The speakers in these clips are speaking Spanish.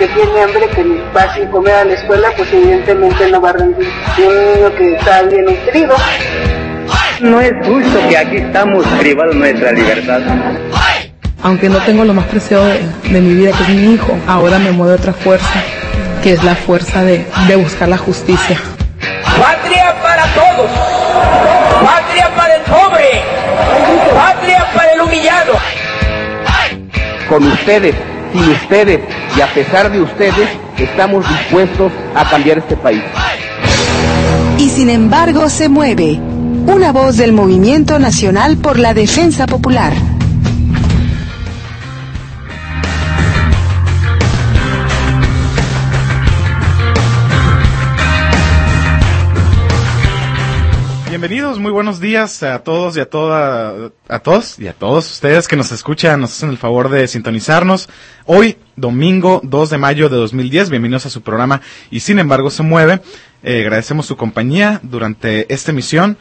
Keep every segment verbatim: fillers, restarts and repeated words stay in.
que tiene hambre, que va sin comer a la escuela, pues evidentemente no va a rendir. Y un niño que está bien nutrido. No es justo que aquí estamos privados de nuestra libertad. Aunque no tengo lo más preciado de, de mi vida, que es mi hijo, ahora me mueve otra fuerza, que es la fuerza de, de buscar la justicia. Patria para todos, patria para el pobre, patria para el humillado. Con ustedes, sin ustedes y a pesar de ustedes, estamos dispuestos a cambiar este país. Y sin embargo se mueve, una voz del Movimiento Nacional por la Defensa Popular. Bienvenidos, muy buenos días a todos y a toda, a todos y a todos ustedes que nos escuchan, nos hacen el favor de sintonizarnos. Hoy, domingo dos de mayo de dos mil diez, bienvenidos a su programa Y Sin Embargo Se Mueve. Eh, agradecemos su compañía durante esta emisión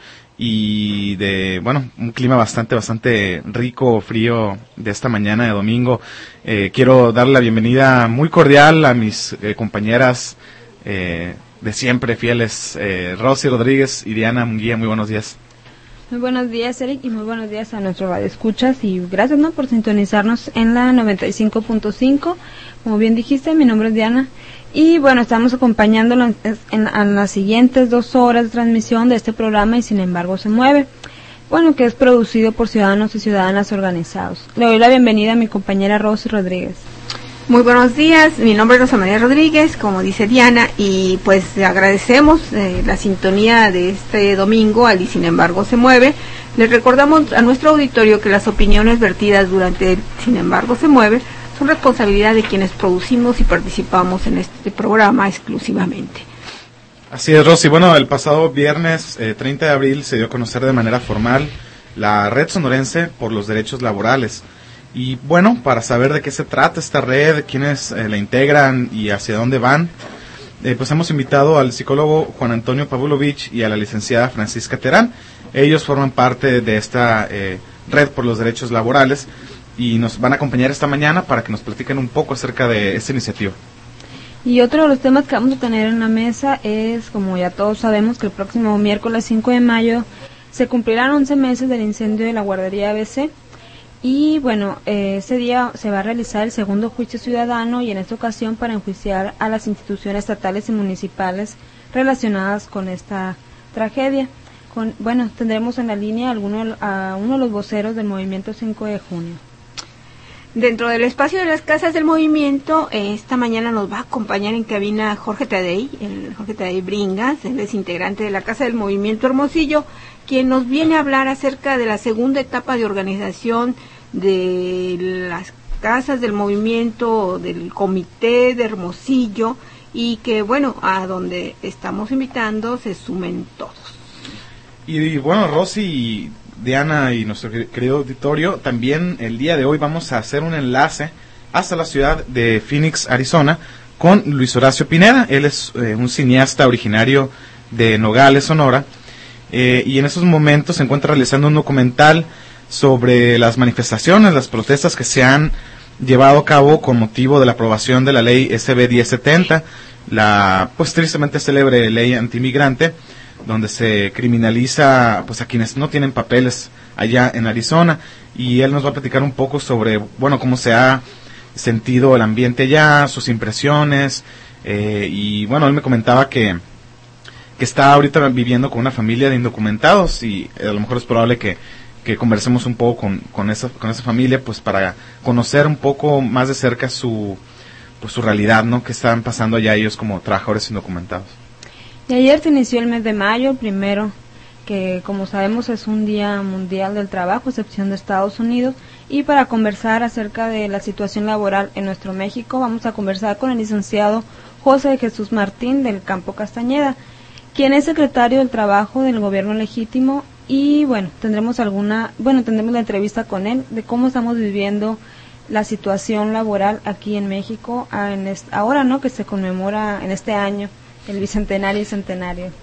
y de, bueno, un clima bastante, bastante rico, frío de esta mañana de domingo. Eh, quiero darle la bienvenida muy cordial a mis eh, compañeras, eh, de siempre fieles, eh, Rosy Rodríguez y Diana Munguía. Muy buenos días. Muy buenos días, Eric, y muy buenos días a nuestro radioescuchas, y gracias, ¿no?, por sintonizarnos en la noventa y cinco punto cinco. Como bien dijiste, mi nombre es Diana, y bueno, estamos acompañándolo en, en, en las siguientes dos horas de transmisión de este programa Y Sin Embargo Se Mueve, bueno, que es producido por ciudadanos y ciudadanas organizados. Le doy la bienvenida a mi compañera Rosy Rodríguez. Muy buenos días, mi nombre es Rosa María Rodríguez, como dice Diana, y pues agradecemos eh, la sintonía de este domingo al Y Sin Embargo Se Mueve. Les recordamos a nuestro auditorio que las opiniones vertidas durante el Sin Embargo Se Mueve son responsabilidad de quienes producimos y participamos en este programa exclusivamente. Así es, Rosy. Bueno, el pasado viernes eh, treinta de abril se dio a conocer de manera formal la Red Sonorense por los Derechos Laborales. Y bueno, para saber de qué se trata esta red, quiénes eh, la integran y hacia dónde van, eh, pues hemos invitado al psicólogo Juan Antonio Pavlovich y a la licenciada Francisca Terán. Ellos forman parte de esta eh, red por los derechos laborales y nos van a acompañar esta mañana para que nos platiquen un poco acerca de esta iniciativa. Y otro de los temas que vamos a tener en la mesa es, como ya todos sabemos, que el próximo miércoles cinco de mayo se cumplirán once meses del incendio de la guardería A B C. Y bueno, eh, ese día se va a realizar el segundo juicio ciudadano, y en esta ocasión para enjuiciar a las instituciones estatales y municipales relacionadas con esta tragedia. Con, bueno, tendremos en la línea alguno, a uno de los voceros del movimiento cinco de junio. Dentro del espacio de las casas del movimiento, eh, esta mañana nos va a acompañar en cabina Jorge Tadei, el Jorge Tadei Bringas, él es integrante de la Casa del Movimiento Hermosillo, quien nos viene a hablar acerca de la segunda etapa de organización de las casas del movimiento, del comité de Hermosillo, y que bueno, a donde estamos invitando se sumen todos. Y, y bueno, Rosy y Diana y nuestro querido auditorio, también el día de hoy vamos a hacer un enlace hasta la ciudad de Phoenix, Arizona, con Luis Horacio Pineda. Él es eh, un cineasta originario de Nogales, Sonora, eh, y en esos momentos se encuentra realizando un documental sobre las manifestaciones, las protestas que se han llevado a cabo con motivo de la aprobación de la ley S B diez setenta, la pues tristemente célebre ley antimigrante, donde se criminaliza pues a quienes no tienen papeles allá en Arizona. Y él nos va a platicar un poco sobre, bueno, cómo se ha sentido el ambiente allá, sus impresiones, eh, y bueno, él me comentaba que que está ahorita viviendo con una familia de indocumentados, y a lo mejor es probable que que conversemos un poco con, con esa con esa familia, pues para conocer un poco más de cerca su pues su realidad, ¿no?, que están pasando allá ellos como trabajadores indocumentados. Y ayer se inició el mes de mayo, primero, que como sabemos es un día mundial del trabajo, excepción de Estados Unidos, y para conversar acerca de la situación laboral en nuestro México, vamos a conversar con el licenciado José Jesús Martín del Campo Castañeda, quien es secretario del Trabajo del Gobierno Legítimo. Y bueno, tendremos alguna, bueno, tendremos la entrevista con él de cómo estamos viviendo la situación laboral aquí en México, a, en est, ahora, ¿no?, que se conmemora en este año el bicentenario y centenario.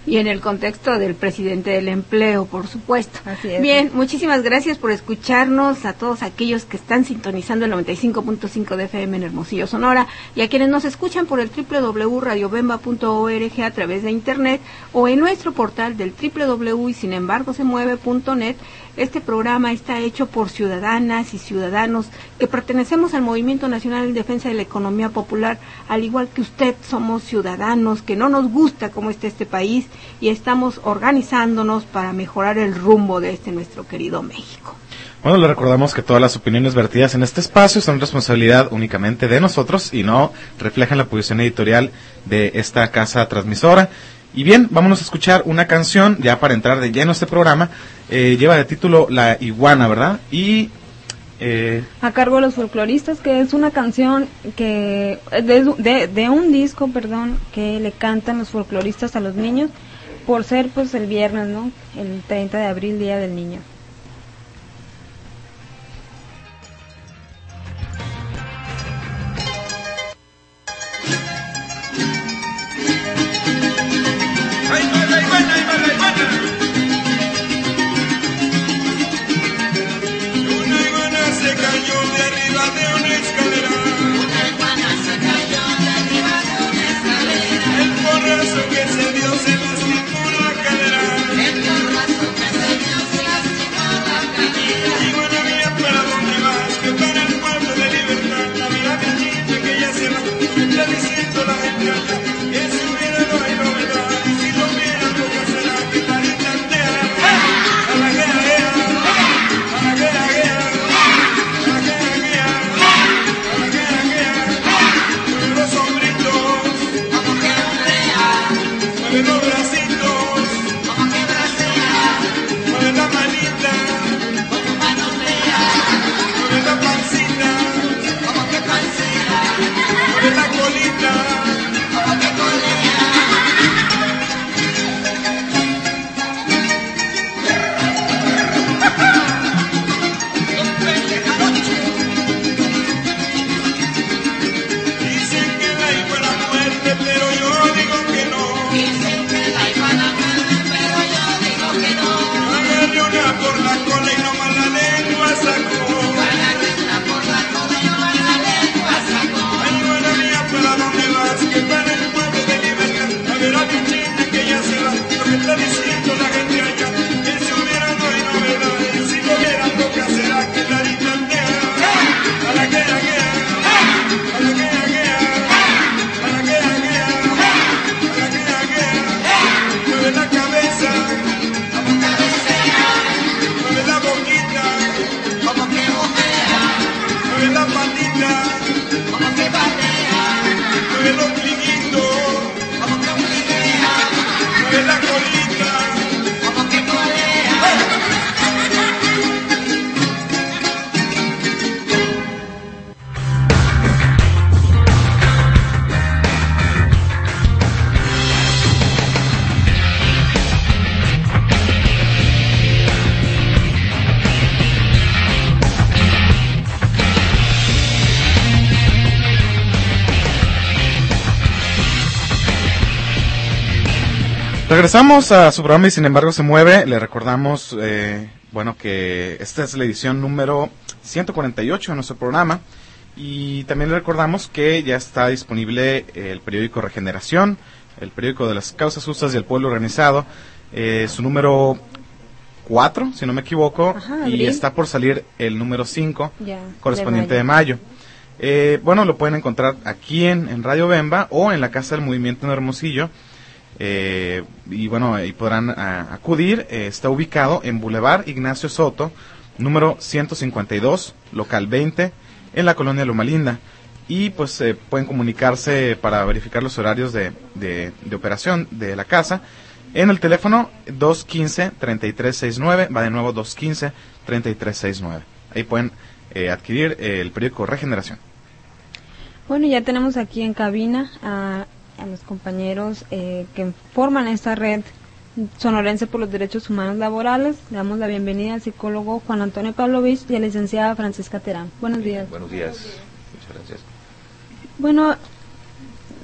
Y en el contexto del presidente del empleo, por supuesto. Así es. Bien, muchísimas gracias por escucharnos, a todos aquellos que están sintonizando el noventa y cinco punto cinco de F M en Hermosillo, Sonora, y a quienes nos escuchan por el doble u doble u doble u punto radio bemba punto org a través de internet o en nuestro portal del doble u doble u doble u y sin embargo se mueve punto net. Este programa está hecho por ciudadanas y ciudadanos que pertenecemos al Movimiento Nacional en Defensa de la Economía Popular, al igual que usted somos ciudadanos que no nos gusta cómo está este país y estamos organizándonos para mejorar el rumbo de este nuestro querido México. Bueno, le recordamos que todas las opiniones vertidas en este espacio son responsabilidad únicamente de nosotros y no reflejan la posición editorial de esta casa transmisora. Y bien, vámonos a escuchar una canción ya para entrar de lleno a este programa. Eh, lleva de título La Iguana, ¿verdad? Y eh, a cargo de los folcloristas, que es una canción que de, de, de un disco, perdón, que le cantan los folcloristas a los niños por ser pues el viernes, ¿no? El treinta de abril, Día del Niño. Regresamos a su programa y sin embargo se mueve. Le recordamos, eh, bueno, que esta es la edición número ciento cuarenta y ocho de nuestro programa y también le recordamos que ya está disponible el periódico Regeneración, el periódico de las causas justas y el pueblo organizado, eh, su número cuatro, si no me equivoco. Ajá, y está por salir el número cinco, ya, correspondiente de mayo. De mayo. Eh, bueno, lo pueden encontrar aquí en, en Radio Bemba o en la Casa del Movimiento en Hermosillo. Eh, y bueno, ahí podrán a, acudir. Eh, está ubicado en Boulevard Ignacio Soto, número ciento cincuenta y dos, local veinte, en la colonia Loma Linda. Y pues eh, pueden comunicarse para verificar los horarios de, de, de operación de la casa en el teléfono dos uno cinco, tres tres seis nueve, va de nuevo dos uno cinco, tres tres seis nueve. Ahí pueden eh, adquirir eh, el periódico Regeneración. Bueno, ya tenemos aquí en cabina a a los compañeros eh, que forman esta red sonorense por los derechos humanos laborales. Le damos la bienvenida al psicólogo Juan Antonio Pavlovich y a la licenciada Francisca Terán. Buenos días. Buenos días, muchas gracias. Bueno,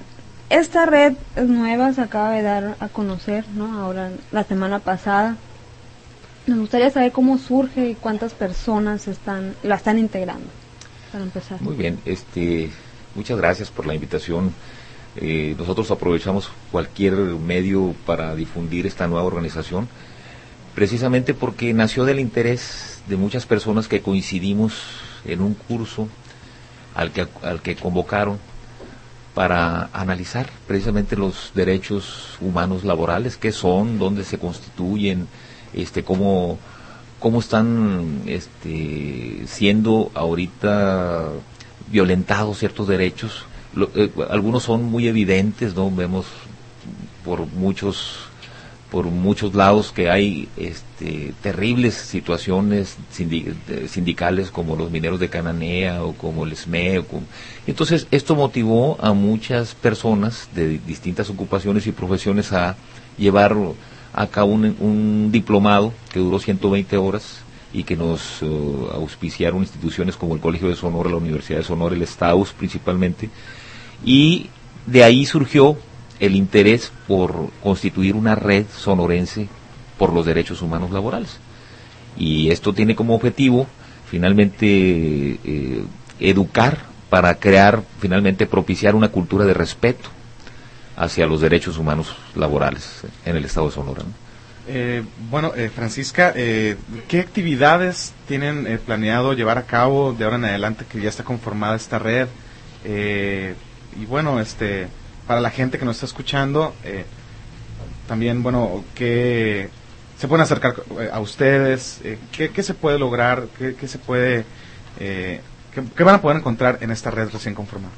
Esta red es nueva, se acaba de dar a conocer, ¿no? Ahora, la semana pasada. Nos gustaría saber cómo surge y cuántas personas están la están integrando, para empezar. Muy bien, este, muchas gracias por la invitación. Eh, nosotros aprovechamos cualquier medio para difundir esta nueva organización, precisamente porque nació del interés de muchas personas que coincidimos en un curso al que, al que convocaron para analizar precisamente los derechos humanos laborales, qué son, dónde se constituyen, este, cómo, cómo están este, siendo ahorita violentados ciertos derechos. Lo, eh, algunos son muy evidentes, ¿no? Vemos por muchos por muchos lados que hay este, terribles situaciones sindicales como los mineros de Cananea o como el S M E. O como... Entonces esto motivó a muchas personas de distintas ocupaciones y profesiones a llevar a cabo un, un diplomado que duró ciento veinte horas y que nos uh, auspiciaron instituciones como el Colegio de Sonora, la Universidad de Sonora, el STAUS principalmente, y de ahí surgió el interés por constituir una red sonorense por los derechos humanos laborales. Y esto tiene como objetivo, finalmente, eh, educar para crear, finalmente, propiciar una cultura de respeto hacia los derechos humanos laborales en el estado de Sonora, ¿no? Eh, bueno, eh, Francisca, eh, ¿qué actividades tienen eh, planeado llevar a cabo de ahora en adelante que ya está conformada esta red? Eh, y bueno, este... para la gente que nos está escuchando, eh, también, bueno, que se pueden acercar a ustedes, eh, ¿qué, ¿qué se puede lograr? ¿Qué, qué se puede, eh, qué, qué van a poder encontrar en esta red recién conformada?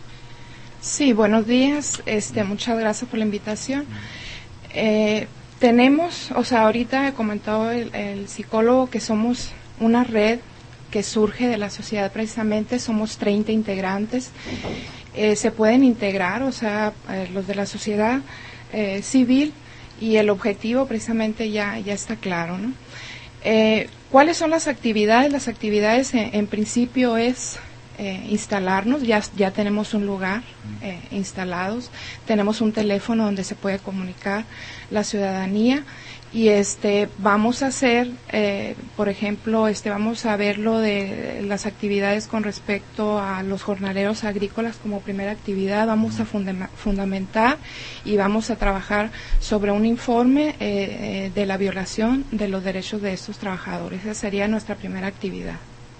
Sí, buenos días, este, muchas gracias por la invitación. Eh, tenemos, o sea, ahorita he comentado el, el psicólogo que somos una red que surge de la sociedad precisamente, somos treinta integrantes. Eh, se pueden integrar, o sea, eh, los de la sociedad eh, civil, y el objetivo precisamente ya, ya está claro, ¿no? Eh, ¿Cuáles son las actividades? Las actividades en, en principio es eh, instalarnos, ya, ya tenemos un lugar eh, instalados, tenemos un teléfono donde se puede comunicar la ciudadanía. Y este vamos a hacer, eh, por ejemplo, este vamos a ver lo de las actividades con respecto a los jornaleros agrícolas como primera actividad. Vamos a funda- fundamentar y vamos a trabajar sobre un informe eh, de la violación de los derechos de estos trabajadores. Esa sería nuestra primera actividad.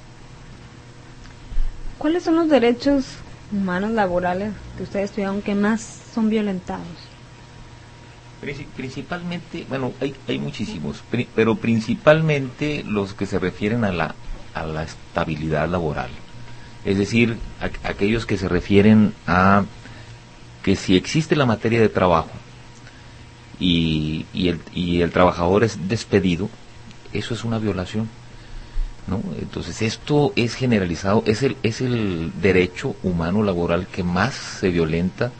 ¿Cuáles son los derechos humanos laborales que ustedes estudiaron que más son violentados? Principalmente, bueno, hay, hay muchísimos, pero principalmente los que se refieren a la, a la estabilidad laboral. Es decir, a, aquellos que se refieren a que si existe la materia de trabajo y, y, el, y el trabajador es despedido, eso es una violación, ¿no? Entonces esto es generalizado, es el, es el derecho humano laboral que más se violenta.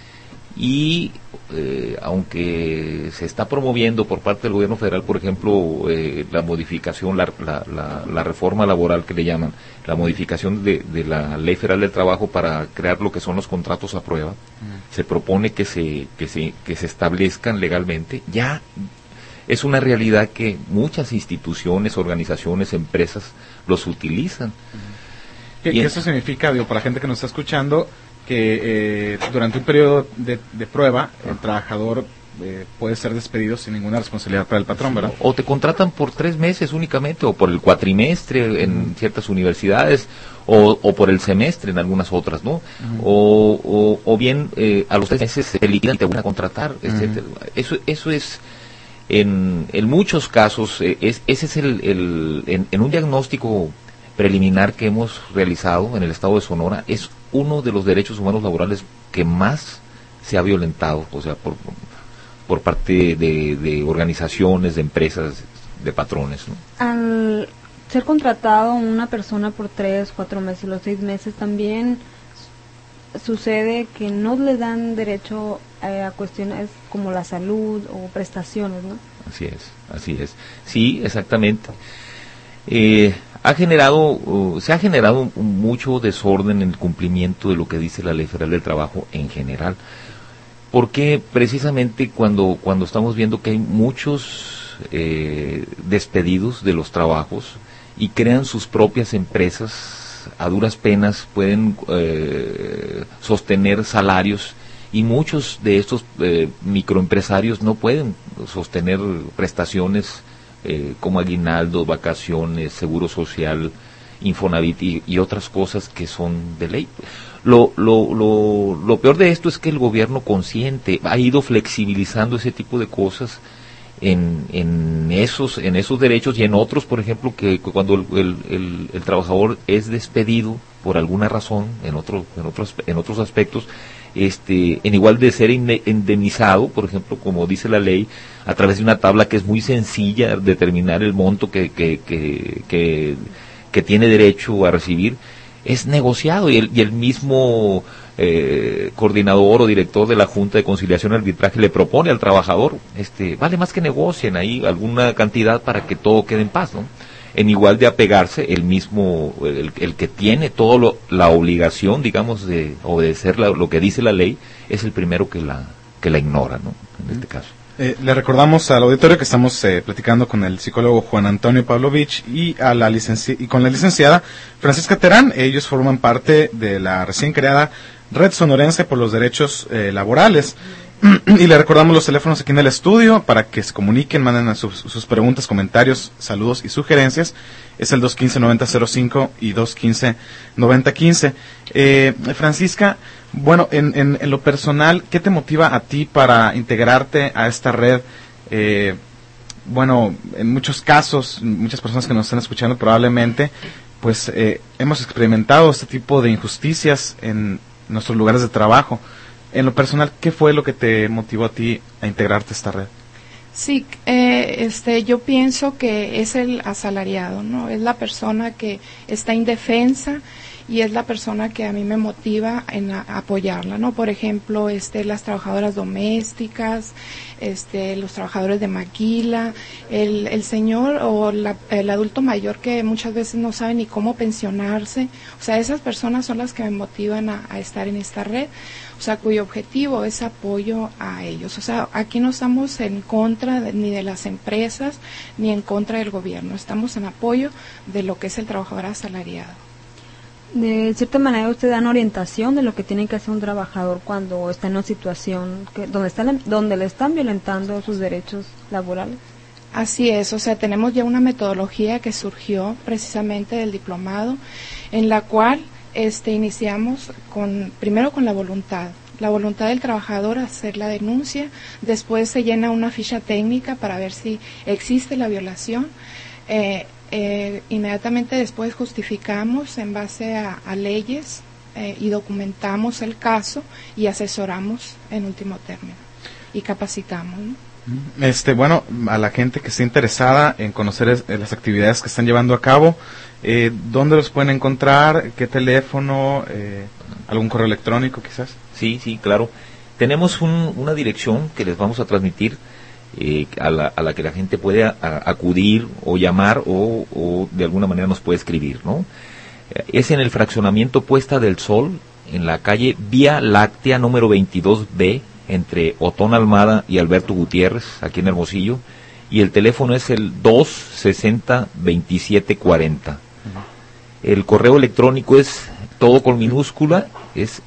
Y eh, aunque se está promoviendo por parte del gobierno federal, por ejemplo, eh, la modificación, la, la, la, la reforma laboral que le llaman, la modificación de, de la Ley Federal del Trabajo para crear lo que son los contratos a prueba, uh-huh. se propone que se, que se, que se establezcan legalmente. Ya es una realidad que muchas instituciones, organizaciones, empresas los utilizan. Uh-huh. ¿Qué, ¿Qué eso significa, digo, para la gente que nos está escuchando? Que eh, durante un periodo de, de prueba el trabajador eh, puede ser despedido sin ninguna responsabilidad para el patrón, ¿verdad? O te contratan por tres meses únicamente, o por el cuatrimestre en uh-huh. ciertas universidades, o, o por el semestre en algunas otras, ¿no? Uh-huh. O, o, o bien eh, a los tres meses se liquidan y te van a contratar, uh-huh. etcétera. Eso, eso es, en, en muchos casos, eh, es, ese es el, el en, en un diagnóstico preliminar que hemos realizado en el estado de Sonora, es uno de los derechos humanos laborales que más se ha violentado, o sea, por, por parte de, de organizaciones, de empresas, de patrones, ¿no? Al ser contratado una persona por tres, cuatro meses, los seis meses, también sucede que no le dan derecho eh, a cuestiones como la salud o prestaciones, ¿no? Así es, así es. Sí, exactamente. Eh, ha generado, uh, se ha generado un, mucho desorden en el cumplimiento de lo que dice la Ley Federal del Trabajo en general. porque precisamente cuando, cuando estamos viendo que hay muchos eh, despedidos de los trabajos y crean sus propias empresas, a duras penas pueden eh, sostener salarios, y muchos de estos eh, microempresarios no pueden sostener prestaciones eh, como aguinaldos, vacaciones, seguro social, Infonavit y, y otras cosas que son de ley. Lo, lo, lo, lo peor de esto es que el gobierno consciente ha ido flexibilizando ese tipo de cosas en, en esos en esos derechos, y en otros, por ejemplo, que cuando el, el, el, el trabajador es despedido por alguna razón, en otro, en otros en otros aspectos, este en igual de ser indemnizado, por ejemplo, como dice la ley, a través de una tabla que es muy sencilla, determinar el monto que que, que, que que tiene derecho a recibir, es negociado, y el, y el mismo eh, coordinador o director de la Junta de Conciliación y Arbitraje le propone al trabajador, este, vale más que negocien ahí alguna cantidad para que todo quede en paz, ¿no? En igual de apegarse, el mismo, el, el que tiene toda la obligación, digamos, de obedecer la, lo que dice la ley, es el primero que la, que la ignora, ¿no? En este caso. Eh, le recordamos al auditorio que estamos eh, platicando con el psicólogo Juan Antonio Pavlovich y a la licenci- y con la licenciada Francisca Terán. Ellos forman parte de la recién creada Red Sonorense por los Derechos eh, Laborales. Y le recordamos los teléfonos aquí en el estudio para que se comuniquen, manden a sus, sus preguntas, comentarios, saludos y sugerencias. Es el dos uno cinco, nueve cero cero cinco y dos uno cinco, nueve cero uno cinco. Eh, Francisca, bueno, en, en, en lo personal, ¿qué te motiva a ti para integrarte a esta red? Eh, bueno, en muchos casos, muchas personas que nos están escuchando probablemente, pues eh, hemos experimentado este tipo de injusticias en nuestros lugares de trabajo. En lo personal, ¿qué fue lo que te motivó a ti a integrarte a esta red? Sí, eh, este, yo pienso que es el asalariado, ¿no? Es la persona que está indefensa y es la persona que a mí me motiva en a, apoyarla, ¿no? Por ejemplo, este, las trabajadoras domésticas, este, los trabajadores de maquila, el, el señor o la, el adulto mayor que muchas veces no sabe ni cómo pensionarse. O sea, esas personas son las que me motivan a, a estar en esta red. O sea, cuyo objetivo es apoyo a ellos. O sea, aquí no estamos en contra de, ni de las empresas ni en contra del gobierno. Estamos en apoyo de lo que es el trabajador asalariado. De cierta manera, usted dan orientación de lo que tiene que hacer un trabajador cuando está en una situación que, donde, están, donde le están violentando sus derechos laborales. Así es, o sea, tenemos ya una metodología que surgió precisamente del diplomado, en la cual Este, iniciamos con, primero con la voluntad, la voluntad del trabajador a hacer la denuncia, después se llena una ficha técnica para ver si existe la violación, eh, eh, inmediatamente después justificamos en base a, a leyes eh, y documentamos el caso y asesoramos en último término y capacitamos, ¿no? Este, bueno, a la gente que esté interesada en conocer es, eh, las actividades que están llevando a cabo, eh, ¿dónde los pueden encontrar? ¿Qué teléfono? Eh, ¿Algún correo electrónico quizás? Sí, sí, claro. Tenemos un, una dirección que les vamos a transmitir, eh, a, la, a la que la gente puede a, a acudir o llamar o, o de alguna manera nos puede escribir, ¿no? Eh, es en el fraccionamiento Puesta del Sol, en la calle Vía Láctea número veintidós B, entre Otón Almada y Alberto Gutiérrez, aquí en Hermosillo, y el teléfono es el dos sesenta veintisiete cuarenta. Uh-huh. El correo electrónico es todo con minúscula, es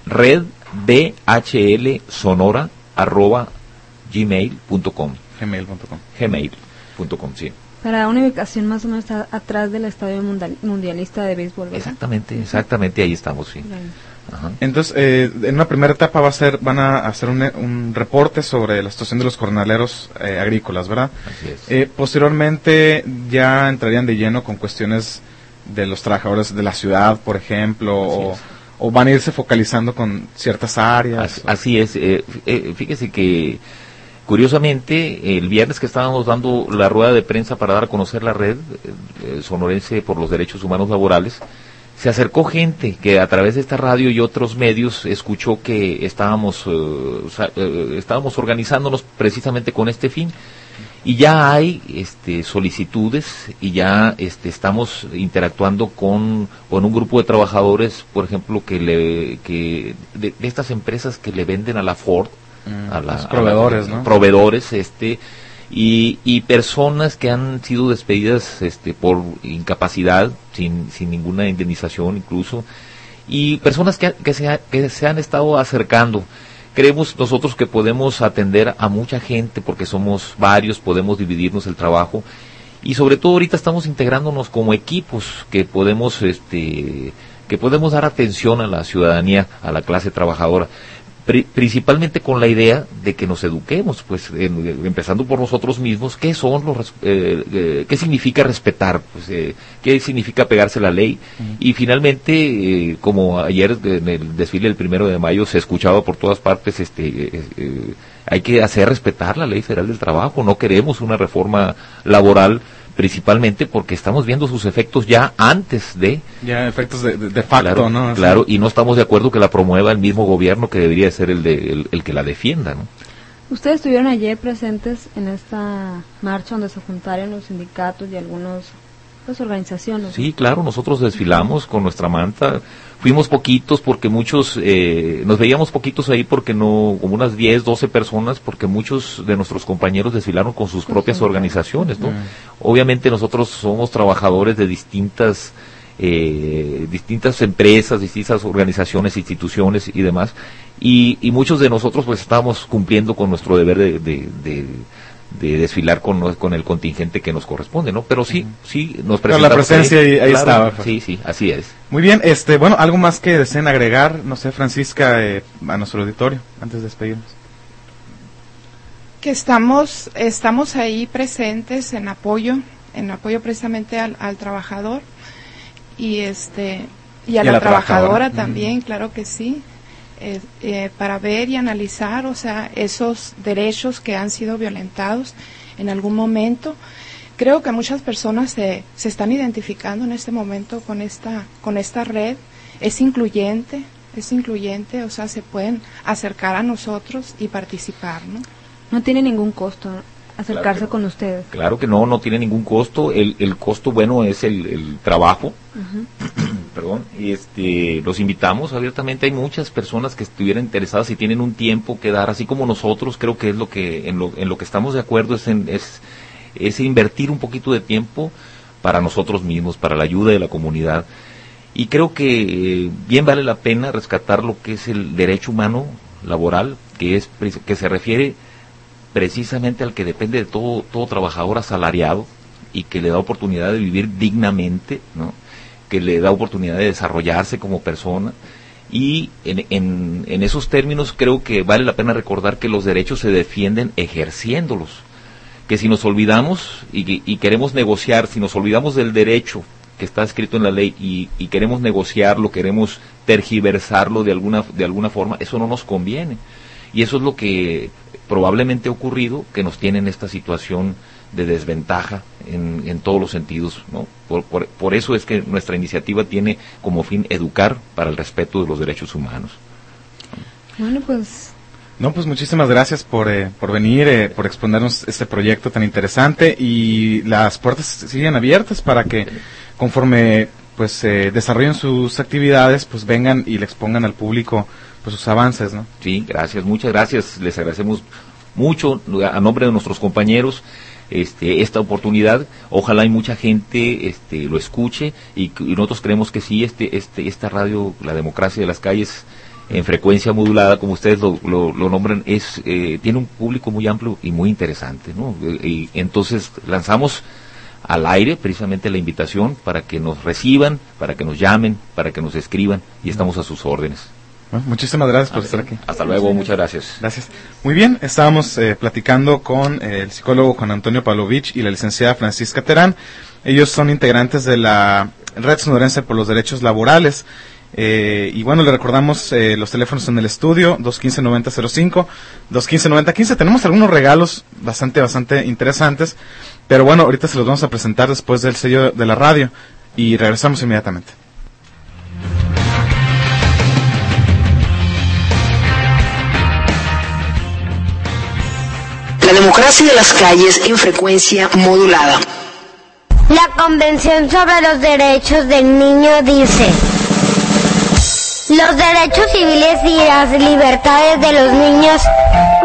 redbhlsonora arroba gmail punto com. gmail punto com. gmail punto com, sí. Para una ubicación más o menos está atrás del Estadio Mundial, Mundialista de Béisbol, ¿verdad? Exactamente, exactamente, ahí estamos, sí. Ajá. Entonces, eh, en una primera etapa va a ser, van a hacer un, un reporte sobre la situación de los jornaleros eh, agrícolas, ¿verdad? Así es. Eh, posteriormente ya entrarían de lleno con cuestiones de los trabajadores de la ciudad, por ejemplo, o, o van a irse focalizando con ciertas áreas. Así, así es. Eh, eh, fíjese que curiosamente el viernes que estábamos dando la rueda de prensa para dar a conocer la red eh, sonorense por los derechos humanos laborales, se acercó gente que a través de esta radio y otros medios escuchó que estábamos uh, uh, estábamos organizándonos precisamente con este fin, y ya hay este solicitudes y ya este estamos interactuando con con un grupo de trabajadores, por ejemplo, que le que de, de estas empresas que le venden a la Ford mm, a los proveedores, a la, ¿no? Proveedores, este, y, y personas que han sido despedidas, este, por incapacidad, sin, sin ninguna indemnización incluso, y personas que, que, se, que se han estado acercando. Creemos nosotros que podemos atender a mucha gente porque somos varios, podemos dividirnos el trabajo, y sobre todo ahorita estamos integrándonos como equipos que podemos, este, que podemos dar atención a la ciudadanía, a la clase trabajadora, pri- principalmente con la idea de que nos eduquemos, pues en, empezando por nosotros mismos, qué son los, eh, eh, qué significa respetar, pues, eh, qué significa pegarse la ley, uh-huh. Y finalmente, eh, como ayer en el desfile del primero de mayo se escuchaba por todas partes, este, eh, eh, hay que hacer respetar la ley federal del trabajo, no queremos una reforma laboral, principalmente porque estamos viendo sus efectos ya antes de... Ya efectos de, de, de facto, claro, ¿no? Claro, y no estamos de acuerdo que la promueva el mismo gobierno que debería ser el, de, el, el que la defienda, ¿no? Ustedes estuvieron ayer presentes en esta marcha donde se juntaron los sindicatos y algunas pues, organizaciones. Sí, claro, nosotros desfilamos con nuestra manta. Fuimos poquitos porque muchos, eh, nos veíamos poquitos ahí porque no, como unas diez, doce personas, porque muchos de nuestros compañeros desfilaron con sus propias organizaciones, ¿no? Mm. Obviamente nosotros somos trabajadores de distintas, eh, distintas empresas, distintas organizaciones, instituciones y demás, y, y muchos de nosotros pues estábamos cumpliendo con nuestro deber de, de, de de desfilar con, con el contingente que nos corresponde, ¿no? Pero sí, sí, nos presentamos. La presencia ahí, ahí claro, estaba. Sí, sí, así es. Muy bien, este, bueno, algo más que deseen agregar, no sé, Francisca, eh, a nuestro auditorio, antes de despedirnos. Que estamos, estamos ahí presentes en apoyo, en apoyo precisamente al, al trabajador y este y a, y a la, la trabajadora, trabajadora también, mm. Claro que sí. Eh, eh, para ver y analizar, o sea, esos derechos que han sido violentados en algún momento. Creo que muchas personas se, se están identificando en este momento con esta, con esta red. Es incluyente, es incluyente, o sea, se pueden acercar a nosotros y participar, ¿no? No tiene ningún costo acercarse claro que, con ustedes. Claro que no, no tiene ningún costo. El, el costo, bueno, es el, el trabajo. Uh-huh. Perdón, y este, los invitamos abiertamente. Hay muchas personas que estuvieran interesadas y tienen un tiempo que dar, así como nosotros. Creo que es lo que en lo, en lo que estamos de acuerdo es, en, es es invertir un poquito de tiempo para nosotros mismos, para la ayuda de la comunidad, y creo que eh, bien vale la pena rescatar lo que es el derecho humano laboral, que es que se refiere precisamente al que depende de todo todo trabajador asalariado y que le da oportunidad de vivir dignamente, ¿no? Que le da oportunidad de desarrollarse como persona, y en, en, en esos términos creo que vale la pena recordar que los derechos se defienden ejerciéndolos, que si nos olvidamos y, y queremos negociar, si nos olvidamos del derecho que está escrito en la ley y, y queremos negociarlo, queremos tergiversarlo de alguna, de alguna forma, eso no nos conviene, y eso es lo que probablemente ha ocurrido, que nos tiene en esta situación de desventaja en, en todos los sentidos, ¿no? Por, por, por eso es que nuestra iniciativa tiene como fin educar para el respeto de los derechos humanos. Bueno, pues... No, pues muchísimas gracias por, eh, por venir, eh, por exponernos este proyecto tan interesante, y las puertas siguen abiertas para que conforme pues eh, desarrollen sus actividades, pues vengan y le expongan al público pues sus avances, ¿no? Sí, gracias, muchas gracias, les agradecemos mucho a nombre de nuestros compañeros este esta oportunidad. Ojalá hay mucha gente este lo escuche, y, y nosotros creemos que sí, este este esta radio, La Democracia de las Calles, en frecuencia modulada, como ustedes lo, lo, lo nombran, es eh, tiene un público muy amplio y muy interesante, ¿no? Y, y entonces lanzamos al aire precisamente la invitación para que nos reciban, para que nos llamen, para que nos escriban, y estamos a sus órdenes. Bueno, muchísimas gracias por estar aquí. Hasta luego, muchas gracias. Gracias. Muy bien, estábamos eh, platicando con eh, el psicólogo Juan Antonio Pavlovich y la licenciada Francisca Terán. Ellos son integrantes de la Red Sonorense por los Derechos Laborales. Eh, y bueno, le recordamos eh, los teléfonos en el estudio, dos uno cinco, noventa cero cinco, dos uno cinco, noventa quince. Tenemos algunos regalos bastante, bastante interesantes, pero bueno, ahorita se los vamos a presentar después del sello de la radio, y regresamos inmediatamente. La democracia de las calles en frecuencia modulada. La Convención sobre los Derechos del Niño dice: los derechos civiles y las libertades de los niños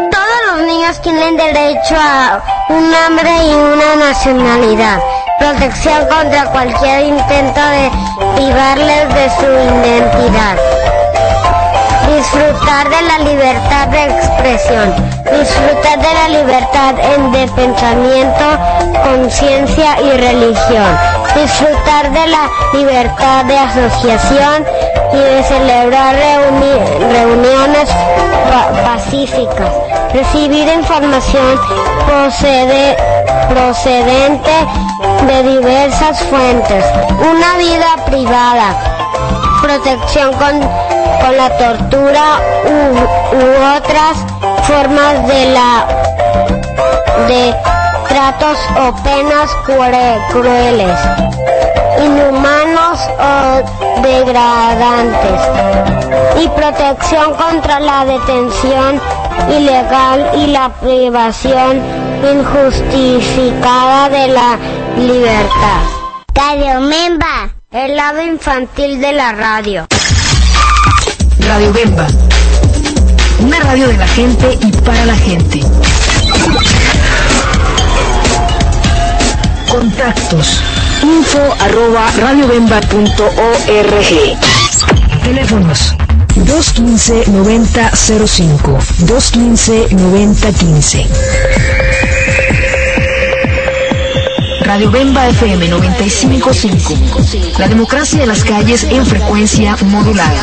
los niños tienen derecho a un nombre y una nacionalidad. Protección contra cualquier intento de privarles de su identidad. Disfrutar de la libertad de expresión. Disfrutar de la libertad en de pensamiento, conciencia y religión. Disfrutar de la libertad de asociación y de celebrar reuni- reuniones pa- pacíficas. Recibir información procede, procedente de diversas fuentes. Una vida privada. Protección con, con la tortura u, u otras formas de la de tratos o penas cruel, crueles, inhumanos o degradantes, y protección contra la detención ilegal y la privación injustificada de la libertad. Radio Memba, el lado infantil de la radio. Radio Bemba, una radio de la gente y para la gente. Contactos: info arroba radiobemba punto org. Teléfonos: dos uno cinco, noventa cero cinco, dos uno cinco, noventa quince. Radio Bemba F M noventa y cinco punto cinco. La democracia de las calles en frecuencia modulada.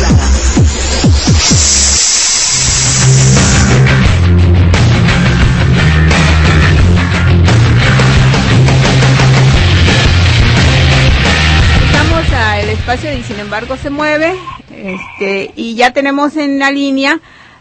Estamos al espacio de Y Sin Embargo Se Mueve, este, y ya tenemos en la línea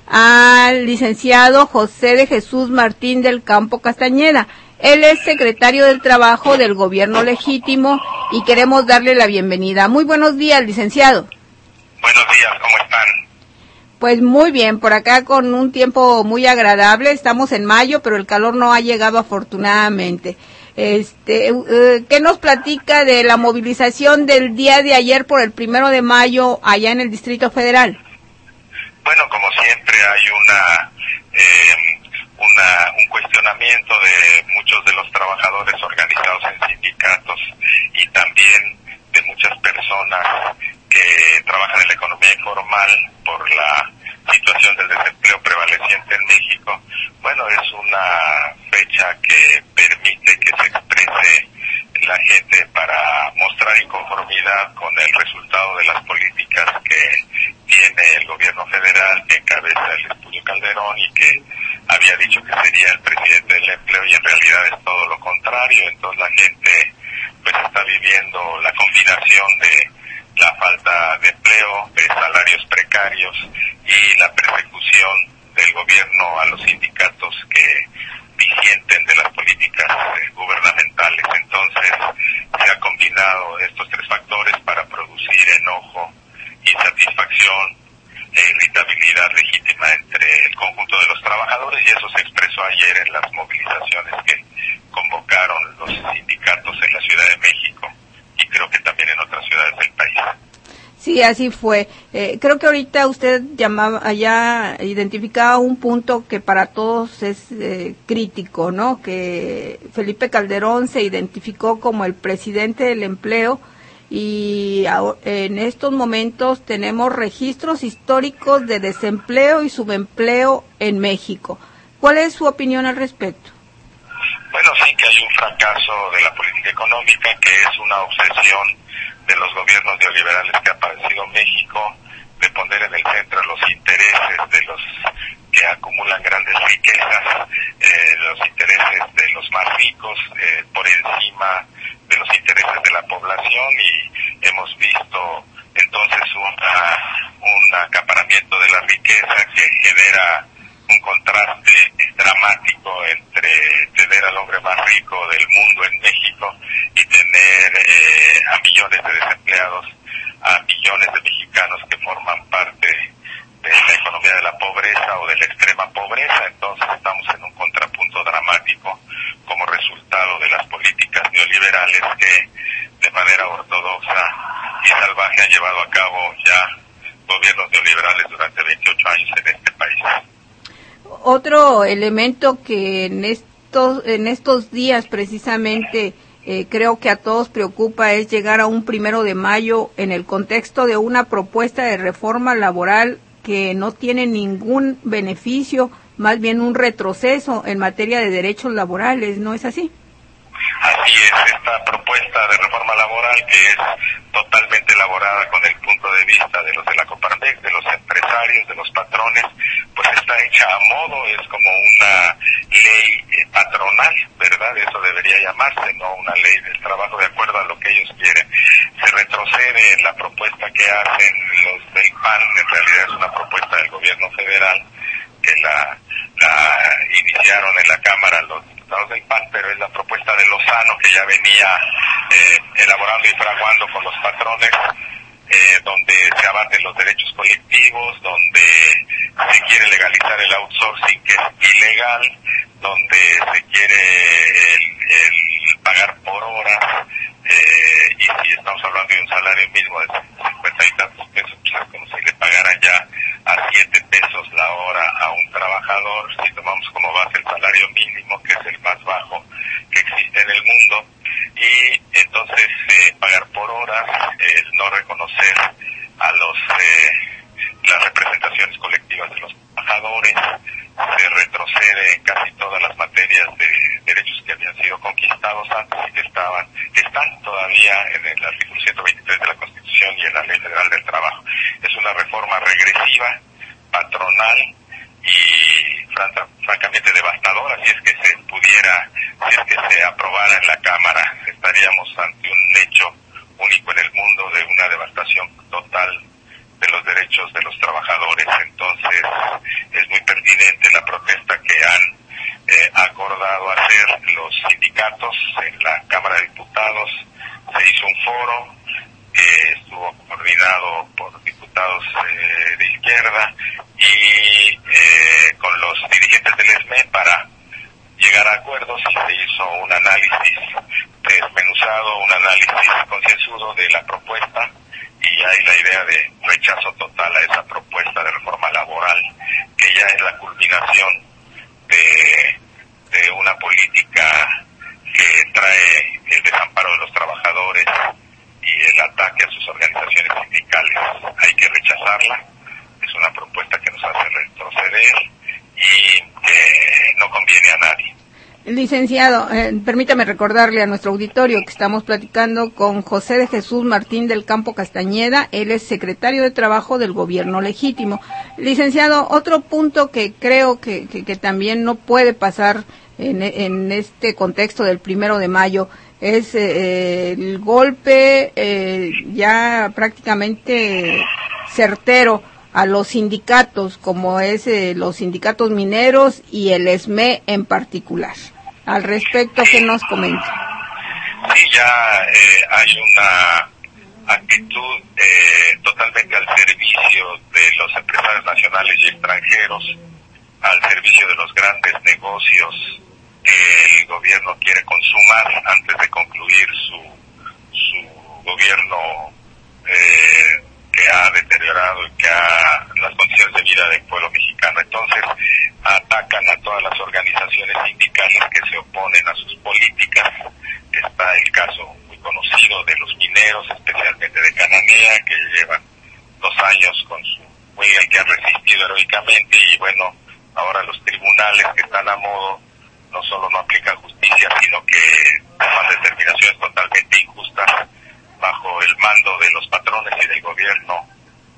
al licenciado José de Jesús Martín del Campo Castañeda. Él es secretario del Trabajo del Gobierno Legítimo y queremos darle la bienvenida. Muy buenos días, licenciado. Buenos días, ¿cómo están? Pues muy bien, por acá con un tiempo muy agradable. Estamos en mayo, pero el calor no ha llegado afortunadamente. Este, eh, ¿qué nos platica de la movilización del día de ayer por el primero de mayo allá en el Distrito Federal? Bueno, como siempre hay una... Eh, Una, un cuestionamiento de muchos de los trabajadores organizados en sindicatos y también de muchas personas que trabajan en la economía informal por la situación del desempleo prevaleciente en México. Bueno, es una fecha que permite que se exprese la gente para mostrar inconformidad con el resultado de las políticas que tiene el gobierno federal que encabeza el Espullo Calderón y que había dicho que sería el presidente del empleo y en realidad es todo lo contrario. Entonces la gente pues está viviendo la combinación de la falta de empleo, de salarios precarios y la persecución del gobierno a los sindicatos que disienten de las políticas eh, gubernamentales. Entonces se ha combinado estos tres factores para producir enojo, insatisfacción e irritabilidad legítima entre el conjunto de los trabajadores, y eso se expresó ayer en las movilizaciones que convocaron los sindicatos en la Ciudad de México y creo que también en otras ciudades del país. Sí, así fue. Eh, creo que ahorita usted llamaba, ya identificaba un punto que para todos es eh, crítico, ¿no? Que Felipe Calderón se identificó como el presidente del empleo y en estos momentos tenemos registros históricos de desempleo y subempleo en México. ¿Cuál es su opinión al respecto? Bueno, sí que hay un fracaso de la política económica, que es una obsesión de los gobiernos neoliberales que ha padecido México, de poner en el centro los intereses de los que acumulan grandes riquezas, eh, los intereses de los más ricos, eh, por encima de los intereses de la población, y hemos visto entonces una, un acaparamiento de la riqueza que genera un contraste dramático entre tener al hombre más rico del mundo en México y tener eh, a millones de desempleados, a millones de mexicanos que forman parte de la economía de la pobreza o de la extrema pobreza. Entonces estamos en un contrapunto dramático como resultado de las políticas neoliberales que de manera ortodoxa y salvaje han llevado a cabo ya gobiernos neoliberales durante veintiocho años en este país. Otro elemento que en estos, en estos días precisamente eh, creo que a todos preocupa es llegar a un primero de mayo en el contexto de una propuesta de reforma laboral que no tiene ningún beneficio, más bien un retroceso en materia de derechos laborales, ¿no es así? Así es, esta propuesta de reforma laboral, que es totalmente elaborada con el punto de vista de los de la Coparmex, de los empresarios, de los patrones, pues está hecha a modo, es como una ley eh, patronal, ¿verdad? Eso debería llamarse, no una ley del trabajo de acuerdo a lo que ellos quieren. Se retrocede en la propuesta que hacen los del P A N, en realidad es una propuesta del gobierno federal, que la, la iniciaron en la Cámara los diputados del P A N, pero es la propuesta de Lozano que ya venía eh, elaborando y fraguando con los patrones, eh, donde se abaten los derechos colectivos, donde se quiere legalizar el outsourcing, que es ilegal, donde se quiere el, el pagar por horas, eh, y si estamos hablando de un salario mínimo de cincuenta y tantos pesos, pues es como si le pagaran ya a siete pesos la hora a un trabajador, si tomamos como base el salario mínimo, que es el más bajo que existe en el mundo, y entonces eh, pagar por horas, eh, no reconocer a los eh, las representaciones colectivas de los trabajadores, se retrocede en casi todas las materias de derechos que habían sido conquistados antes y que estaban, que están todavía en el artículo ciento veintitrés de la Constitución y en la Ley Federal del Trabajo. Es una reforma regresiva, patronal y fran- francamente devastadora. Si es que se pudiera, si es que se aprobara en la Cámara, estaríamos ante un hecho único en el mundo de una devastación total de los derechos de los trabajadores. Entonces es muy pertinente la protesta que han eh, acordado hacer los sindicatos en la Cámara de Diputados. Se hizo un foro que estuvo coordinado por diputados eh, de izquierda y eh, con los dirigentes del E S M E para llegar a acuerdos, y se hizo un análisis desmenuzado, un análisis concienzudo de la propuesta, y hay la idea de rechazo total a esa propuesta de reforma laboral, que ya es la culminación de, de una política que trae el desamparo de los trabajadores y el ataque a sus organizaciones sindicales. Hay que rechazarla, es una propuesta que nos hace retroceder y que no conviene a nadie. Licenciado, eh, permítame recordarle a nuestro auditorio que estamos platicando con José de Jesús Martín del Campo Castañeda. Él es secretario de Trabajo del Gobierno Legítimo. Licenciado, otro punto que creo que, que, que también no puede pasar en, en este contexto del primero de mayo es eh, el golpe eh, ya prácticamente certero a los sindicatos, como es eh, los sindicatos mineros y el E S M E en particular. Al respecto, ¿qué nos comenta? Sí, ya eh, hay una actitud eh, totalmente al servicio de los empresarios nacionales y extranjeros, al servicio de los grandes negocios que el gobierno quiere consumar antes de concluir su, su gobierno eh, que ha deteriorado y que ha las condiciones de vida del pueblo mexicano. Entonces atacan a todas las organizaciones sindicales que se oponen a sus políticas. Está el caso muy conocido de los mineros, especialmente de Cananea, que llevan dos años con su huelga y que han resistido heroicamente, y bueno, ahora los tribunales que están a modo no solo no aplican justicia, sino que toman determinaciones totalmente injustas bajo el mando de los patrones y del gobierno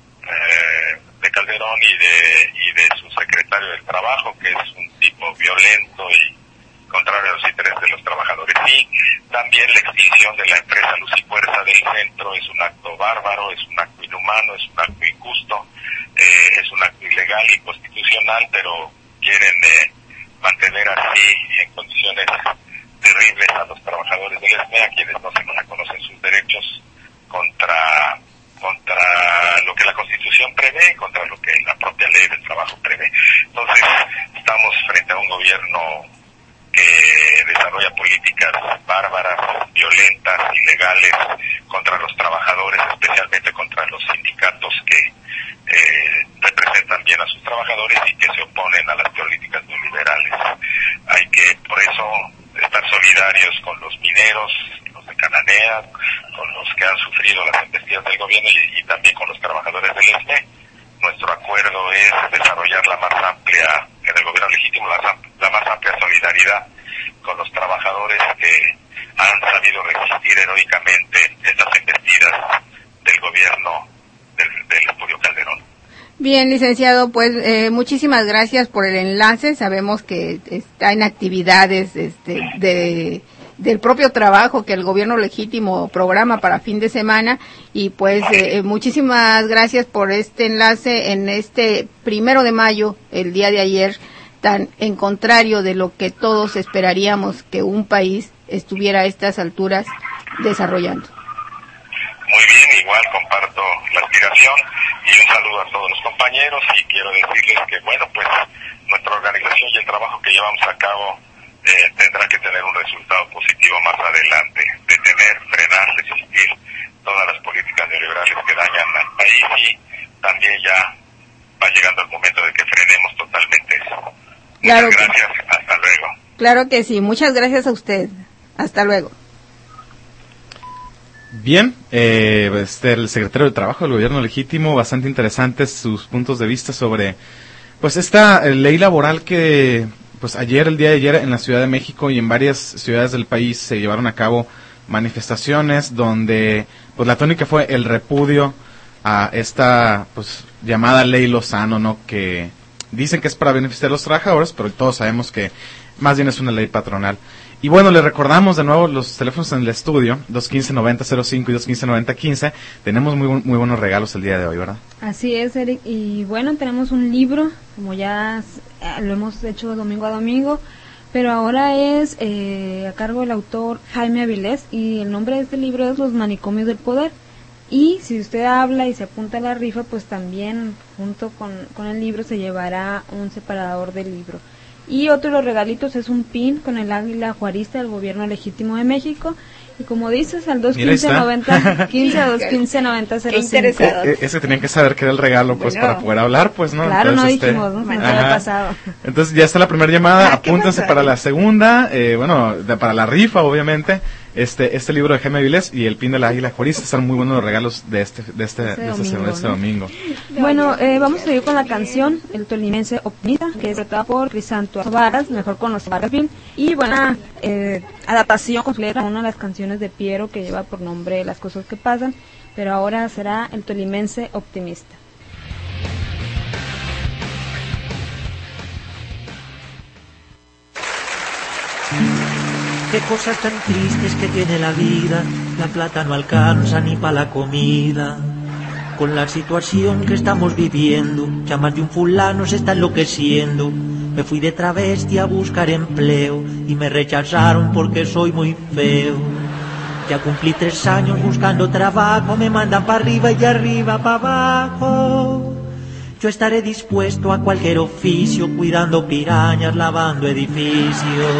eh, de Calderón y de y de su secretario del Trabajo, que es un tipo violento y contrario a los intereses de los trabajadores. Y también la extinción de la empresa Luz y Fuerza del Centro es un acto bárbaro, es un acto inhumano, es un acto injusto, eh, es un acto ilegal y constitucional, pero quieren eh, mantener así en condiciones terribles a los trabajadores del E S M E, a quienes no se reconocen sus derechos contra contra lo que la Constitución prevé, contra lo que la propia ley del trabajo prevé. Entonces, estamos frente a un gobierno que desarrolla políticas bárbaras, violentas, ilegales contra los trabajadores, especialmente contra los sindicatos que eh, representan representan bien a sus trabajadores y que se oponen a las políticas neoliberales. Hay que, por eso, estar solidarios con los mineros, los de Cananea, con los que han sufrido las embestidas del gobierno y, y también con los trabajadores del E S M E. Nuestro acuerdo es desarrollar la más amplia, en el gobierno legítimo, la, la más amplia solidaridad con los trabajadores que han sabido resistir heroicamente estas embestidas del gobierno del, del Estudio Calderón. Bien, licenciado, pues eh, muchísimas gracias por el enlace. Sabemos que está en actividades este, de del propio trabajo que el gobierno legítimo programa para fin de semana y pues eh, muchísimas gracias por este enlace en este primero de mayo, el día de ayer, tan en contrario de lo que todos esperaríamos que un país estuviera a estas alturas desarrollando. Muy bien, igual comparto la aspiración y un saludo a todos los compañeros y quiero decirles que bueno, pues nuestra organización y el trabajo que llevamos a cabo eh, tendrá que tener un resultado positivo más adelante, detener, frenar, resistir todas las políticas neoliberales que dañan al país y también ya va llegando el momento de que frenemos totalmente eso. Claro. Muchas gracias, hasta luego. Claro que sí, muchas gracias a usted. Hasta luego. Bien, eh, este, el secretario de Trabajo del Gobierno Legítimo, bastante interesantes sus puntos de vista sobre pues esta eh, ley laboral que pues ayer, el día de ayer, en la Ciudad de México y en varias ciudades del país se llevaron a cabo manifestaciones donde pues la tónica fue el repudio a esta pues llamada ley Lozano, ¿no? Que dicen que es para beneficiar a los trabajadores, pero todos sabemos que más bien es una ley patronal. Y bueno, le recordamos de nuevo los teléfonos en el estudio, dos uno cinco, noventa cero cinco y dos uno cinco, noventa quince. Tenemos muy muy buenos regalos el día de hoy, ¿verdad? Así es, Eric. Y bueno, tenemos un libro, como ya lo hemos hecho domingo a domingo, pero ahora es eh, a cargo del autor Jaime Avilés, y el nombre de este libro es Los manicomios del poder. Y si usted habla y se apunta a la rifa, pues también junto con, con el libro se llevará un separador del libro. Y otro de los regalitos es un pin con el águila juarista del Gobierno Legítimo de México. Y como dices, al dos quince noventa quince, a dos quince noventa cero cinco. Eh, ese tenían que saber que era el regalo, pues, bueno, para poder hablar, pues, ¿no? Claro, entonces, no dijimos, este, ¿no? Me había pasado. Entonces ya está la primera llamada, Ah, apúntense para la segunda, eh, bueno, de, para la rifa, obviamente. Este este libro de Jaime Avilés y el pin de la águila juarista están muy buenos los regalos de este de este, este de este, domingo, de este ¿no? domingo. Bueno, eh, vamos a seguir con la canción El Tolimense Optimista, que es interpretada por Crisanto Varas, mejor conocido como Vargas, y buena eh, adaptación con su letra a una de las canciones de Piero que lleva por nombre Las Cosas que Pasan, pero ahora será El Tolimense Optimista. Qué cosas tan tristes que tiene la vida, la plata no alcanza ni para la comida. Con la situación que estamos viviendo, ya más de un fulano se está enloqueciendo. Me fui de travesti a buscar empleo y me rechazaron porque soy muy feo. Ya cumplí tres años buscando trabajo, me mandan para arriba y de arriba para abajo. Yo estaré dispuesto a cualquier oficio, cuidando pirañas, lavando edificios,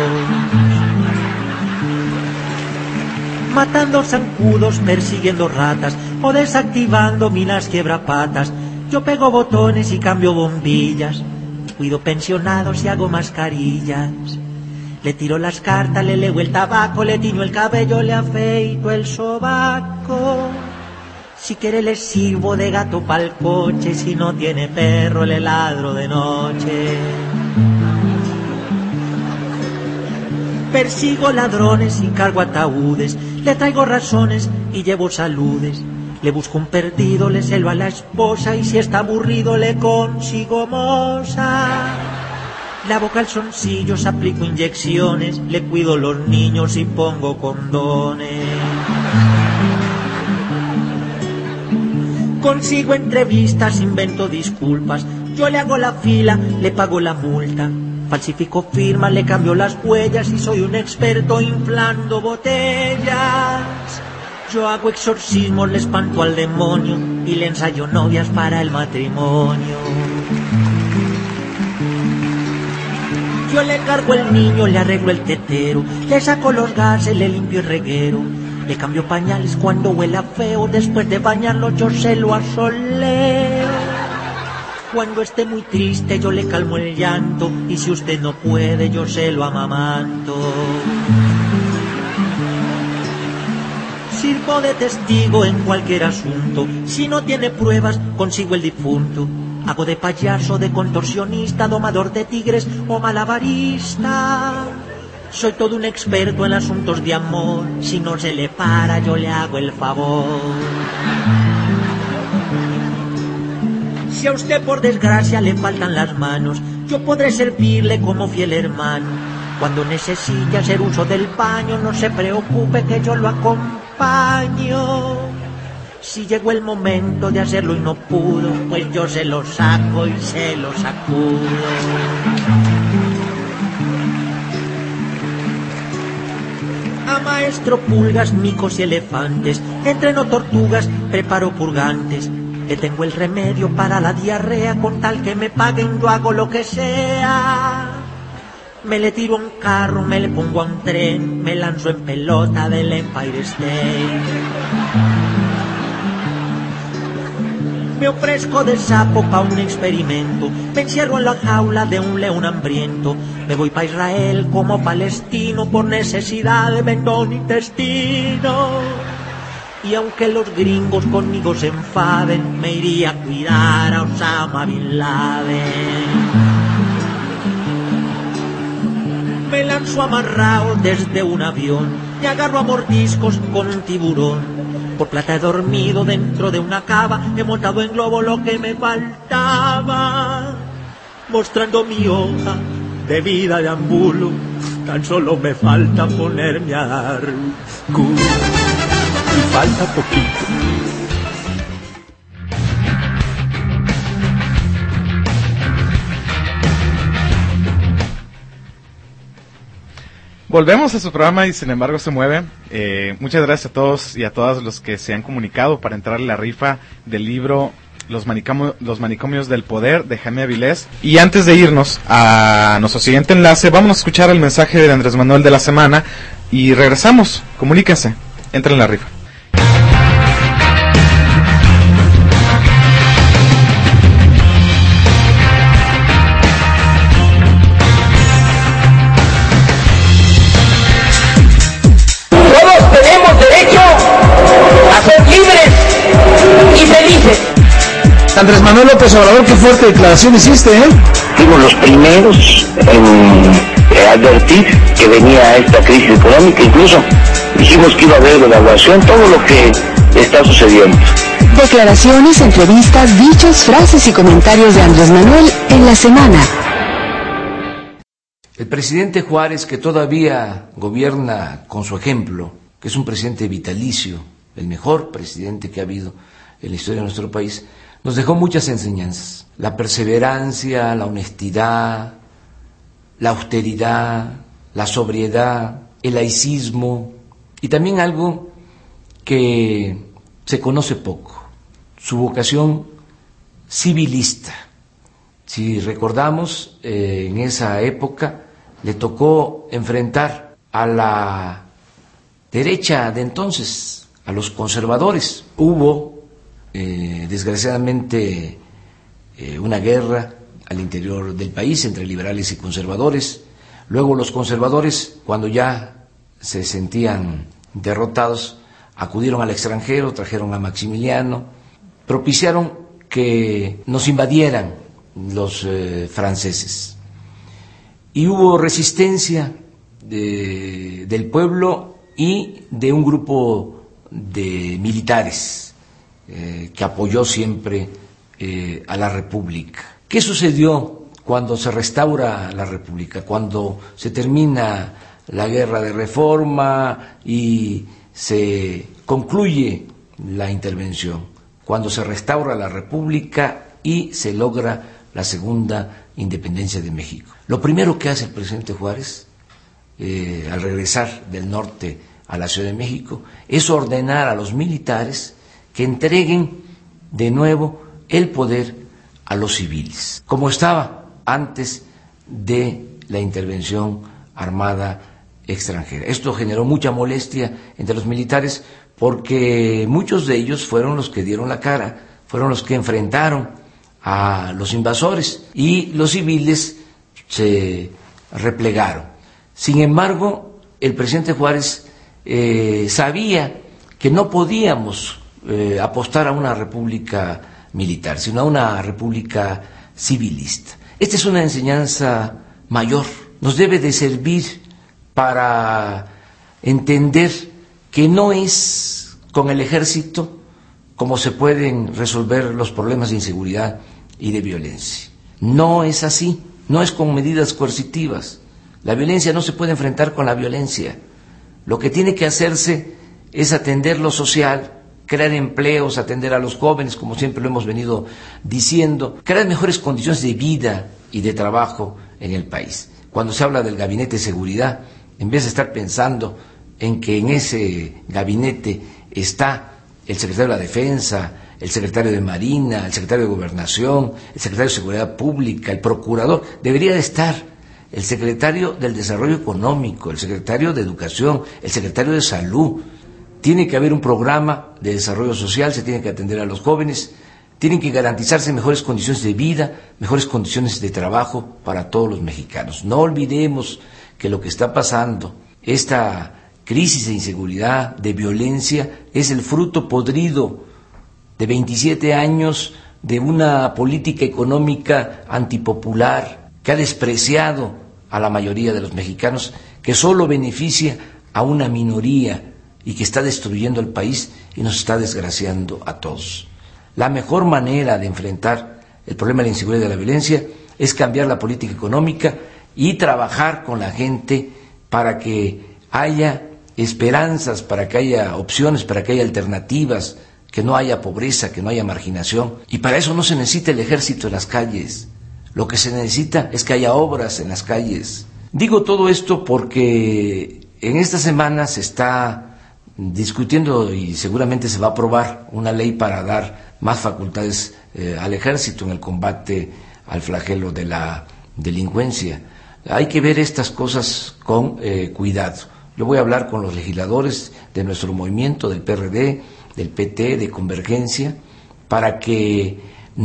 matando zancudos, persiguiendo ratas o desactivando minas quiebrapatas. Yo pego botones y cambio bombillas, cuido pensionados y hago mascarillas. Le tiro las cartas, le leo el tabaco, le tiño el cabello, le afeito el sobaco. Si quiere le sirvo de gato pa'l coche, si no tiene perro le ladro de noche. Persigo ladrones y cargo ataúdes, le traigo razones y llevo saludes. Le busco un perdido, le celo a la esposa y si está aburrido le consigo moza. Lavo calzoncillos, aplico inyecciones, le cuido los niños y pongo condones. Consigo entrevistas, invento disculpas, yo le hago la fila, le pago la multa. Falsifico firmas, le cambio las huellas y soy un experto inflando botellas. Yo hago exorcismos, le espanto al demonio y le ensayo novias para el matrimonio. Yo le cargo el niño, le arreglo el tetero, le saco los gases, le limpio el reguero. Le cambio pañales cuando huela feo, después de bañarlo yo se lo asoleo. Cuando esté muy triste yo le calmo el llanto, y si usted no puede yo se lo amamanto. Sirvo de testigo en cualquier asunto, si no tiene pruebas consigo el difunto. Hago de payaso, de contorsionista, domador de tigres o malabarista. Soy todo un experto en asuntos de amor, si no se le para yo le hago el favor. Si a usted por desgracia le faltan las manos, yo podré servirle como fiel hermano. Cuando necesite hacer uso del baño, no se preocupe que yo lo acompaño. Si llegó el momento de hacerlo y no pudo, pues yo se lo saco y se lo sacudo. A maestro pulgas, micos y elefantes, entreno tortugas, preparo purgantes. Le tengo el remedio para la diarrea, con tal que me paguen yo hago lo que sea. Me le tiro a un carro, me le pongo a un tren, me lanzo en pelota del Empire State. Me ofrezco de sapo pa' un experimento, me encierro en la jaula de un león hambriento. Me voy pa' Israel como palestino, por necesidad de vendo un intestino. Y aunque los gringos conmigo se enfaden, me iría a cuidar a Osama Bin Laden. Me lanzo amarrado desde un avión, me agarro a mordiscos con un tiburón. Por plata he dormido dentro de una cava, he montado en globo lo que me faltaba. Mostrando mi hoja de vida de ambulo, tan solo me falta ponerme a dar culo. Y falta poquito. Volvemos a su programa y sin embargo se mueve. Eh, muchas gracias a todos y a todas los que se han comunicado para entrar en la rifa del libro Los, manicamo, Los manicomios del poder de Jaime Avilés. Y antes de irnos a nuestro siguiente enlace, vamos a escuchar el mensaje de Andrés Manuel de la semana y regresamos. Comuníquense, entren en la rifa. Andrés Manuel López Obrador, qué fuerte declaración hiciste, ¿eh? Fuimos los primeros en eh, advertir que venía esta crisis económica, incluso dijimos que iba a haber devaluación, todo lo que está sucediendo. Declaraciones, entrevistas, dichos, frases y comentarios de Andrés Manuel en la semana. El presidente Juárez, que todavía gobierna con su ejemplo, que es un presidente vitalicio, el mejor presidente que ha habido en la historia de nuestro país, nos dejó muchas enseñanzas: la perseverancia, la honestidad, la austeridad, la sobriedad, el laicismo y también algo que se conoce poco, su vocación civilista. Si recordamos, eh, en esa época le tocó enfrentar a la derecha de entonces, a los conservadores. Hubo Eh, desgraciadamente eh, una guerra al interior del país entre liberales y conservadores. Luego los conservadores, cuando ya se sentían derrotados, acudieron al extranjero, trajeron a Maximiliano, propiciaron que nos invadieran los eh, franceses. Y hubo resistencia de, del pueblo y de un grupo de militares Eh, que apoyó siempre eh, a la República. ¿Qué sucedió cuando se restaura la República? Cuando se termina la guerra de reforma y se concluye la intervención, cuando se restaura la República y se logra la segunda independencia de México. Lo primero que hace el presidente Juárez, eh, al regresar del norte a la Ciudad de México, es ordenar a los militares que entreguen de nuevo el poder a los civiles, como estaba antes de la intervención armada extranjera. Esto generó mucha molestia entre los militares porque muchos de ellos fueron los que dieron la cara, fueron los que enfrentaron a los invasores y los civiles se replegaron. Sin embargo, el presidente Juárez eh, sabía que no podíamos eh, apostar a una república militar, sino a una república civilista. Esta es una enseñanza mayor, nos debe de servir para entender que no es con el ejército como se pueden resolver los problemas de inseguridad y de violencia. No es así, no es con medidas coercitivas. La violencia no se puede enfrentar con la violencia. Lo que tiene que hacerse es atender lo social, crear empleos, atender a los jóvenes, como siempre lo hemos venido diciendo, crear mejores condiciones de vida y de trabajo en el país. Cuando se habla del gabinete de seguridad, en vez de estar pensando en que en ese gabinete está el secretario de la Defensa, el secretario de Marina, el secretario de Gobernación, el secretario de Seguridad Pública, el procurador, debería de estar el secretario del Desarrollo Económico, el secretario de Educación, el secretario de Salud. Tiene que haber un programa de desarrollo social, se tiene que atender a los jóvenes, tienen que garantizarse mejores condiciones de vida, mejores condiciones de trabajo para todos los mexicanos. No olvidemos que lo que está pasando, esta crisis de inseguridad, de violencia, es el fruto podrido de veintisiete años de una política económica antipopular que ha despreciado a la mayoría de los mexicanos, que solo beneficia a una minoría y que está destruyendo el país y nos está desgraciando a todos. La mejor manera de enfrentar el problema de la inseguridad y de la violencia es cambiar la política económica y trabajar con la gente para que haya esperanzas, para que haya opciones, para que haya alternativas, que no haya pobreza, que no haya marginación. Y para eso no se necesita el ejército en las calles. Lo que se necesita es que haya obras en las calles. Digo todo esto porque en esta semana se está discutiendo y seguramente se va a aprobar una ley para dar más facultades eh, al ejército en el combate al flagelo de la delincuencia. Hay que ver estas cosas con eh, cuidado. Yo voy a hablar con los legisladores de nuestro movimiento, del P R D, del P T, de Convergencia, para que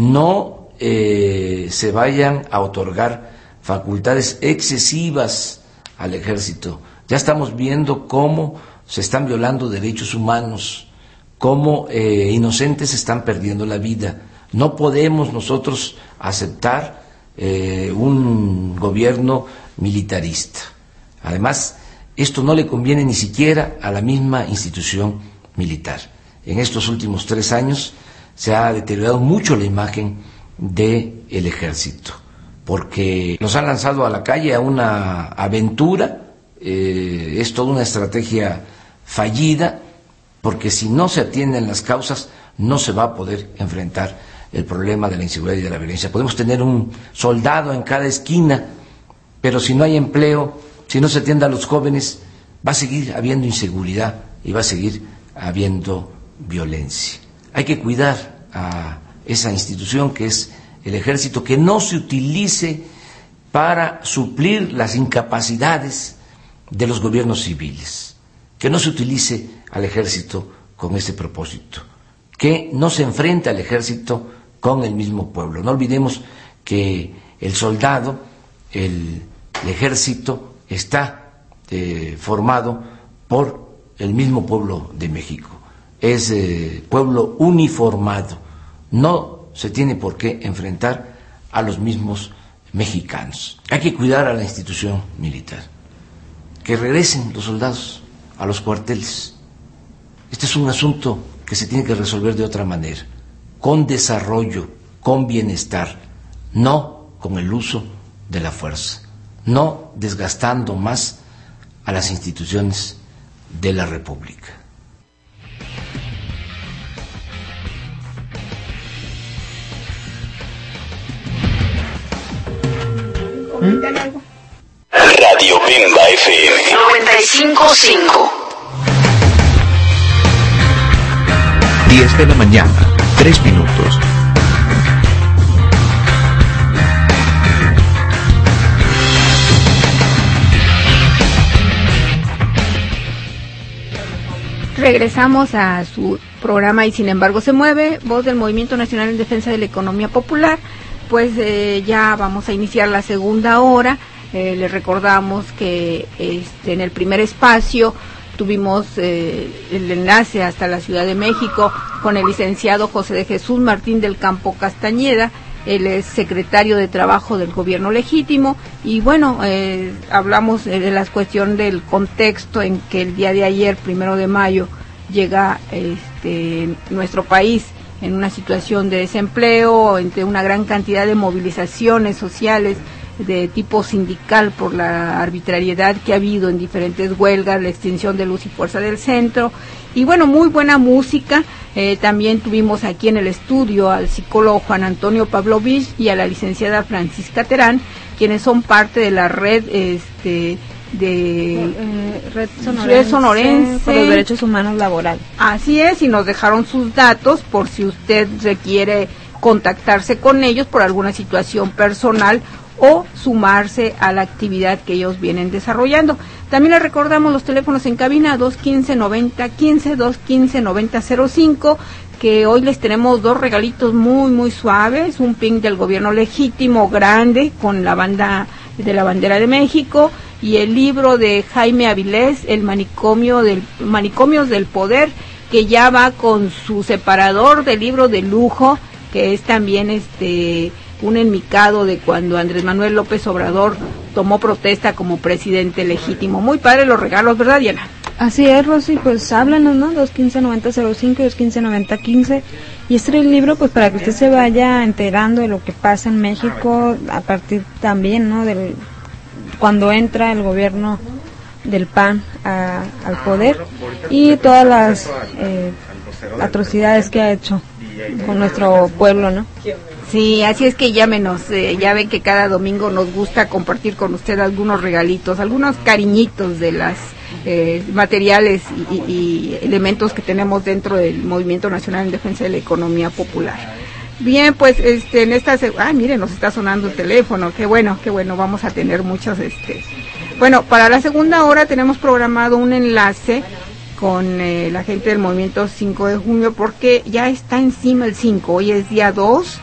no eh, se vayan a otorgar facultades excesivas al ejército. Ya estamos viendo cómo se están violando derechos humanos, cómo eh, inocentes están perdiendo la vida. No podemos nosotros aceptar eh, un gobierno militarista. Además, esto no le conviene ni siquiera a la misma institución militar. En estos últimos tres años se ha deteriorado mucho la imagen del ejército, porque nos han lanzado a la calle a una aventura, eh, es toda una estrategia fallida, porque si no se atienden las causas no se va a poder enfrentar el problema de la inseguridad y de la violencia. Podemos tener un soldado en cada esquina, pero si no hay empleo, si no se atiende a los jóvenes, va a seguir habiendo inseguridad y va a seguir habiendo violencia. Hay que cuidar a esa institución que es el ejército, que no se utilice para suplir las incapacidades de los gobiernos civiles, que no se utilice al ejército con ese propósito, que no se enfrente al ejército con el mismo pueblo. No olvidemos que el soldado, el, el ejército está eh, formado por el mismo pueblo de México. Es eh, pueblo uniformado, no se tiene por qué enfrentar a los mismos mexicanos. Hay que cuidar a la institución militar, que regresen los soldados a los cuarteles. Este es un asunto que se tiene que resolver de otra manera, con desarrollo, con bienestar, no con el uso de la fuerza, no desgastando más a las instituciones de la República. Radio Bemba F M noventa y cinco punto cinco. diez de la mañana, tres minutos. Regresamos a su programa Y Sin Embargo Se Mueve, voz del Movimiento Nacional en Defensa de la Economía Popular. Pues eh, ya vamos a iniciar la segunda hora. Eh, les recordamos que este, en el primer espacio tuvimos eh, el enlace hasta la Ciudad de México con el licenciado José de Jesús Martín del Campo Castañeda. Él es secretario de Trabajo del Gobierno Legítimo y bueno, eh, hablamos de la cuestión del contexto en que el día de ayer, primero de mayo, llega este, nuestro país en una situación de desempleo, entre una gran cantidad de movilizaciones sociales de tipo sindical por la arbitrariedad que ha habido en diferentes huelgas, la extinción de Luz y Fuerza del Centro, y bueno, muy buena música. Eh, también tuvimos aquí en el estudio al psicólogo Juan Antonio Pavlovich y a la licenciada Francisca Terán, quienes son parte de la red este de eh, Red Sonorense, Red Sonorense por los Derechos Humanos Laborales. Así es, y nos dejaron sus datos por si usted requiere contactarse con ellos por alguna situación personal o sumarse a la actividad que ellos vienen desarrollando. También les recordamos los teléfonos en cabina dos uno cinco, noventa quince, dos uno cinco, noventa cero cinco, que hoy les tenemos dos regalitos muy muy suaves, un pin del Gobierno Legítimo grande con la banda de la bandera de México y el libro de Jaime Avilés, El manicomio del Manicomios del Poder, que ya va con su separador de libro de lujo, que es también este un enmicado de cuando Andrés Manuel López Obrador tomó protesta como presidente legítimo. Muy padre los regalos, ¿verdad, Diana? Así es, Rosy, pues háblanos, ¿no? dos uno cinco, noventa cero cinco y dos uno cinco, noventa quince. Y este es el libro, pues para que usted se vaya enterando de lo que pasa en México, a partir también, ¿no? Del cuando entra el gobierno del P A N a, al poder y todas las eh, atrocidades que ha hecho con nuestro pueblo, ¿no? Sí, así es que llámenos, eh, ya ven que cada domingo nos gusta compartir con usted algunos regalitos, algunos cariñitos de las eh, materiales y, y, y elementos que tenemos dentro del Movimiento Nacional en Defensa de la Economía Popular. Bien, pues este en esta ah, mire, nos está sonando el teléfono, qué bueno, qué bueno, vamos a tener muchos este. Bueno, para la segunda hora tenemos programado un enlace con eh, la gente del Movimiento cinco de junio porque ya está encima el cinco, hoy es día dos.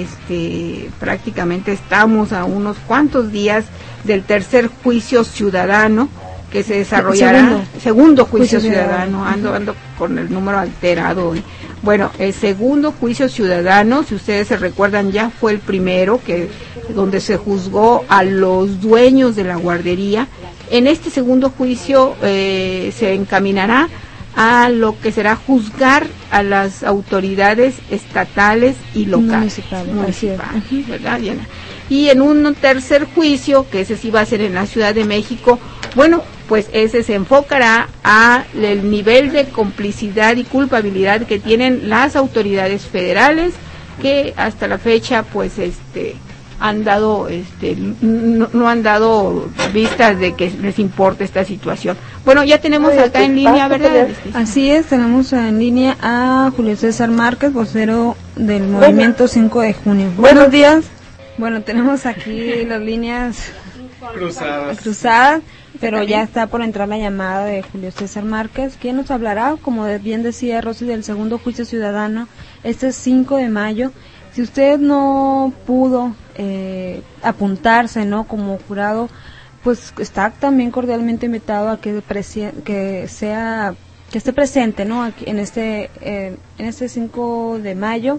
Este, prácticamente estamos a unos cuantos días del tercer juicio ciudadano que se desarrollará, segundo, segundo juicio, juicio ciudadano, ciudadano. ando ando con el número alterado. Bueno, el segundo juicio ciudadano, si ustedes se recuerdan, ya fue el primero, que donde se juzgó a los dueños de la guardería. En este segundo juicio eh, se encaminará a lo que será juzgar a las autoridades estatales y locales, municipales, municipales, ¿verdad, Diana? Y en un tercer juicio, que ese sí va a ser en la Ciudad de México, bueno, pues ese se enfocará a el nivel de complicidad y culpabilidad que tienen las autoridades federales, que hasta la fecha, pues, este, han dado, este, no, no han dado vistas de que les importe esta situación. Bueno, ya tenemos acá en línea, ¿verdad? Así es, tenemos en línea a Julio César Márquez, vocero del Movimiento cinco de junio. Buenos días. Bueno, tenemos aquí las líneas cruzadas. cruzadas, pero ya está por entrar la llamada de Julio César Márquez, quien nos hablará, como bien decía Rosy, del segundo juicio ciudadano, este cinco de mayo. Si usted no pudo eh, apuntarse, ¿no?, como jurado, pues está también cordialmente invitado a que presi- que sea que esté presente, ¿no?, aquí en este eh, en este cinco de mayo.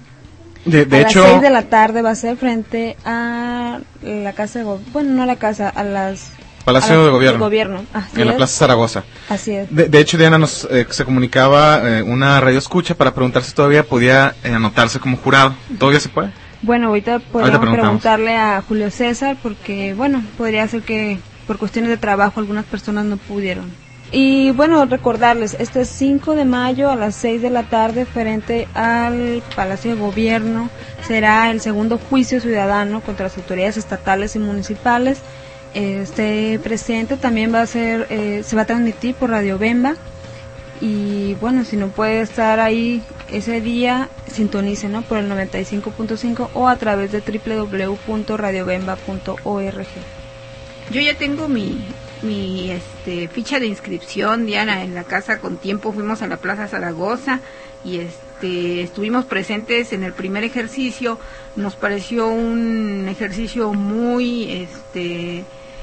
De, de a hecho, las seis de la tarde va a ser frente a la casa de go- bueno, no a la casa, a las Palacio a la, de Gobierno, gobierno. en la Plaza Zaragoza. Así es. De, de hecho, Diana nos eh, se comunicaba eh, una radio escucha para preguntar si todavía podía eh, anotarse como jurado. ¿Todavía se puede? Bueno, ahorita podríamos preguntarle a Julio César porque, bueno, podría ser que por cuestiones de trabajo algunas personas no pudieron. Y bueno, recordarles, este cinco de mayo a las seis de la tarde frente al Palacio de Gobierno será el segundo juicio ciudadano contra las autoridades estatales y municipales. Este presente también va a ser, eh, se va a transmitir por Radio Bemba. Y bueno, si no puede estar ahí ese día, sintonice, ¿no?, por el noventa y cinco punto cinco o a través de doble u doble u doble u punto radio bemba punto org. Yo ya tengo mi mi este, ficha de inscripción, Diana, en la casa con tiempo. Fuimos a la Plaza Zaragoza y este, estuvimos presentes en el primer ejercicio. Nos pareció un ejercicio muy este,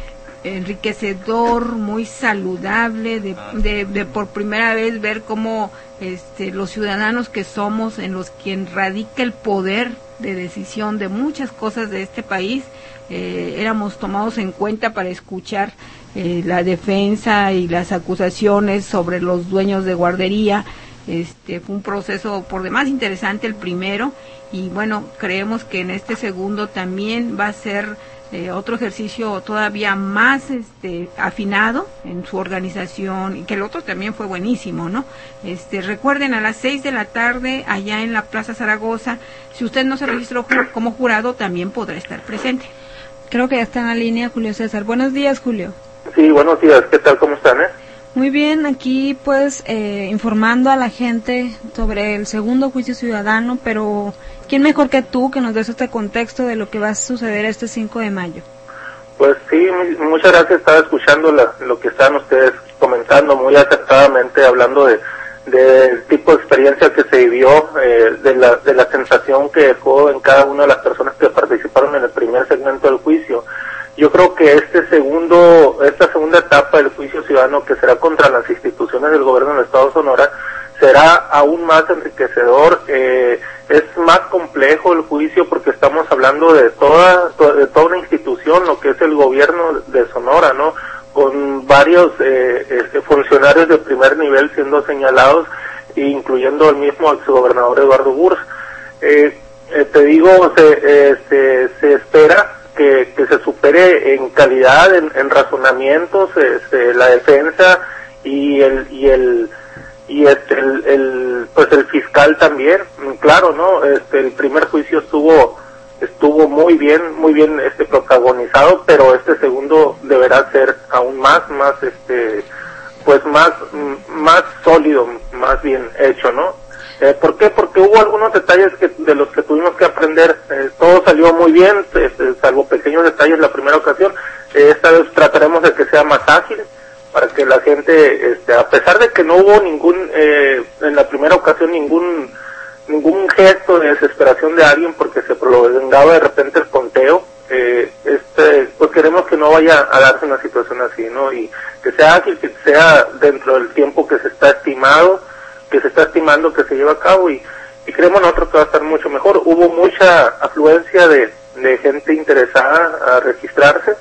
enriquecedor, muy saludable, de, de, de por primera vez ver cómo este, los ciudadanos que somos, en los que radica el poder de decisión de muchas cosas de este país, eh, éramos tomados en cuenta para escuchar eh, la defensa y las acusaciones sobre los dueños de guardería. Este fue un proceso por demás interesante el primero, y bueno, creemos que en este segundo también va a ser eh, otro ejercicio todavía más este afinado en su organización, y que el otro también fue buenísimo, ¿no? Este recuerden, a las seis de la tarde allá en la Plaza Zaragoza. Si usted no se registró como jurado, también podrá estar presente. Creo que ya está en la línea Julio César. Buenos días, Julio. Sí, buenos días. ¿Qué tal? ¿Cómo están? Eh? Muy bien, aquí pues eh, informando a la gente sobre el segundo juicio ciudadano, pero ¿quién mejor que tú que nos des este contexto de lo que va a suceder este cinco de mayo? Pues sí, muchas gracias. Estaba escuchando la, lo que están ustedes comentando muy acertadamente, hablando de del tipo de experiencia que se vivió, eh, de la de la sensación que dejó en cada una de las personas que participaron en el primer segmento del juicio. Yo creo que este segundo, esta segunda etapa del juicio ciudadano, que será contra las instituciones del gobierno del Estado de Sonora, será aún más enriquecedor. Eh, es más complejo el juicio porque estamos hablando de toda, de toda una institución, lo que es el gobierno de Sonora, ¿no? Con varios eh, este, funcionarios de primer nivel siendo señalados, incluyendo el mismo exgobernador Eduardo Burrs. Eh, eh, te digo, se, eh, se, se espera que, que se supere en calidad, en, en razonamientos, este, la defensa y el y el y este el, el pues el fiscal también. Claro, no, este el primer juicio estuvo estuvo muy bien, muy bien este protagonizado, pero este segundo deberá ser aún más más este pues más más sólido, más bien hecho, ¿no? Eh, ¿Por qué? Porque hubo algunos detalles que de los que tuvimos que aprender. Eh, todo salió muy bien, este, salvo pequeños detalles la primera ocasión. Eh, esta vez trataremos de que sea más ágil, para que la gente, este, a pesar de que no hubo ningún, eh, en la primera ocasión ningún ningún gesto de desesperación de alguien porque se prolongaba de repente el conteo, eh, este, pues queremos que no vaya a darse una situación así, ¿no? Y que sea ágil, que sea dentro del tiempo que se está estimado, que se está estimando que se lleva a cabo, y, y creemos nosotros que va a estar mucho mejor. Hubo mucha afluencia de, de gente interesada a registrarse,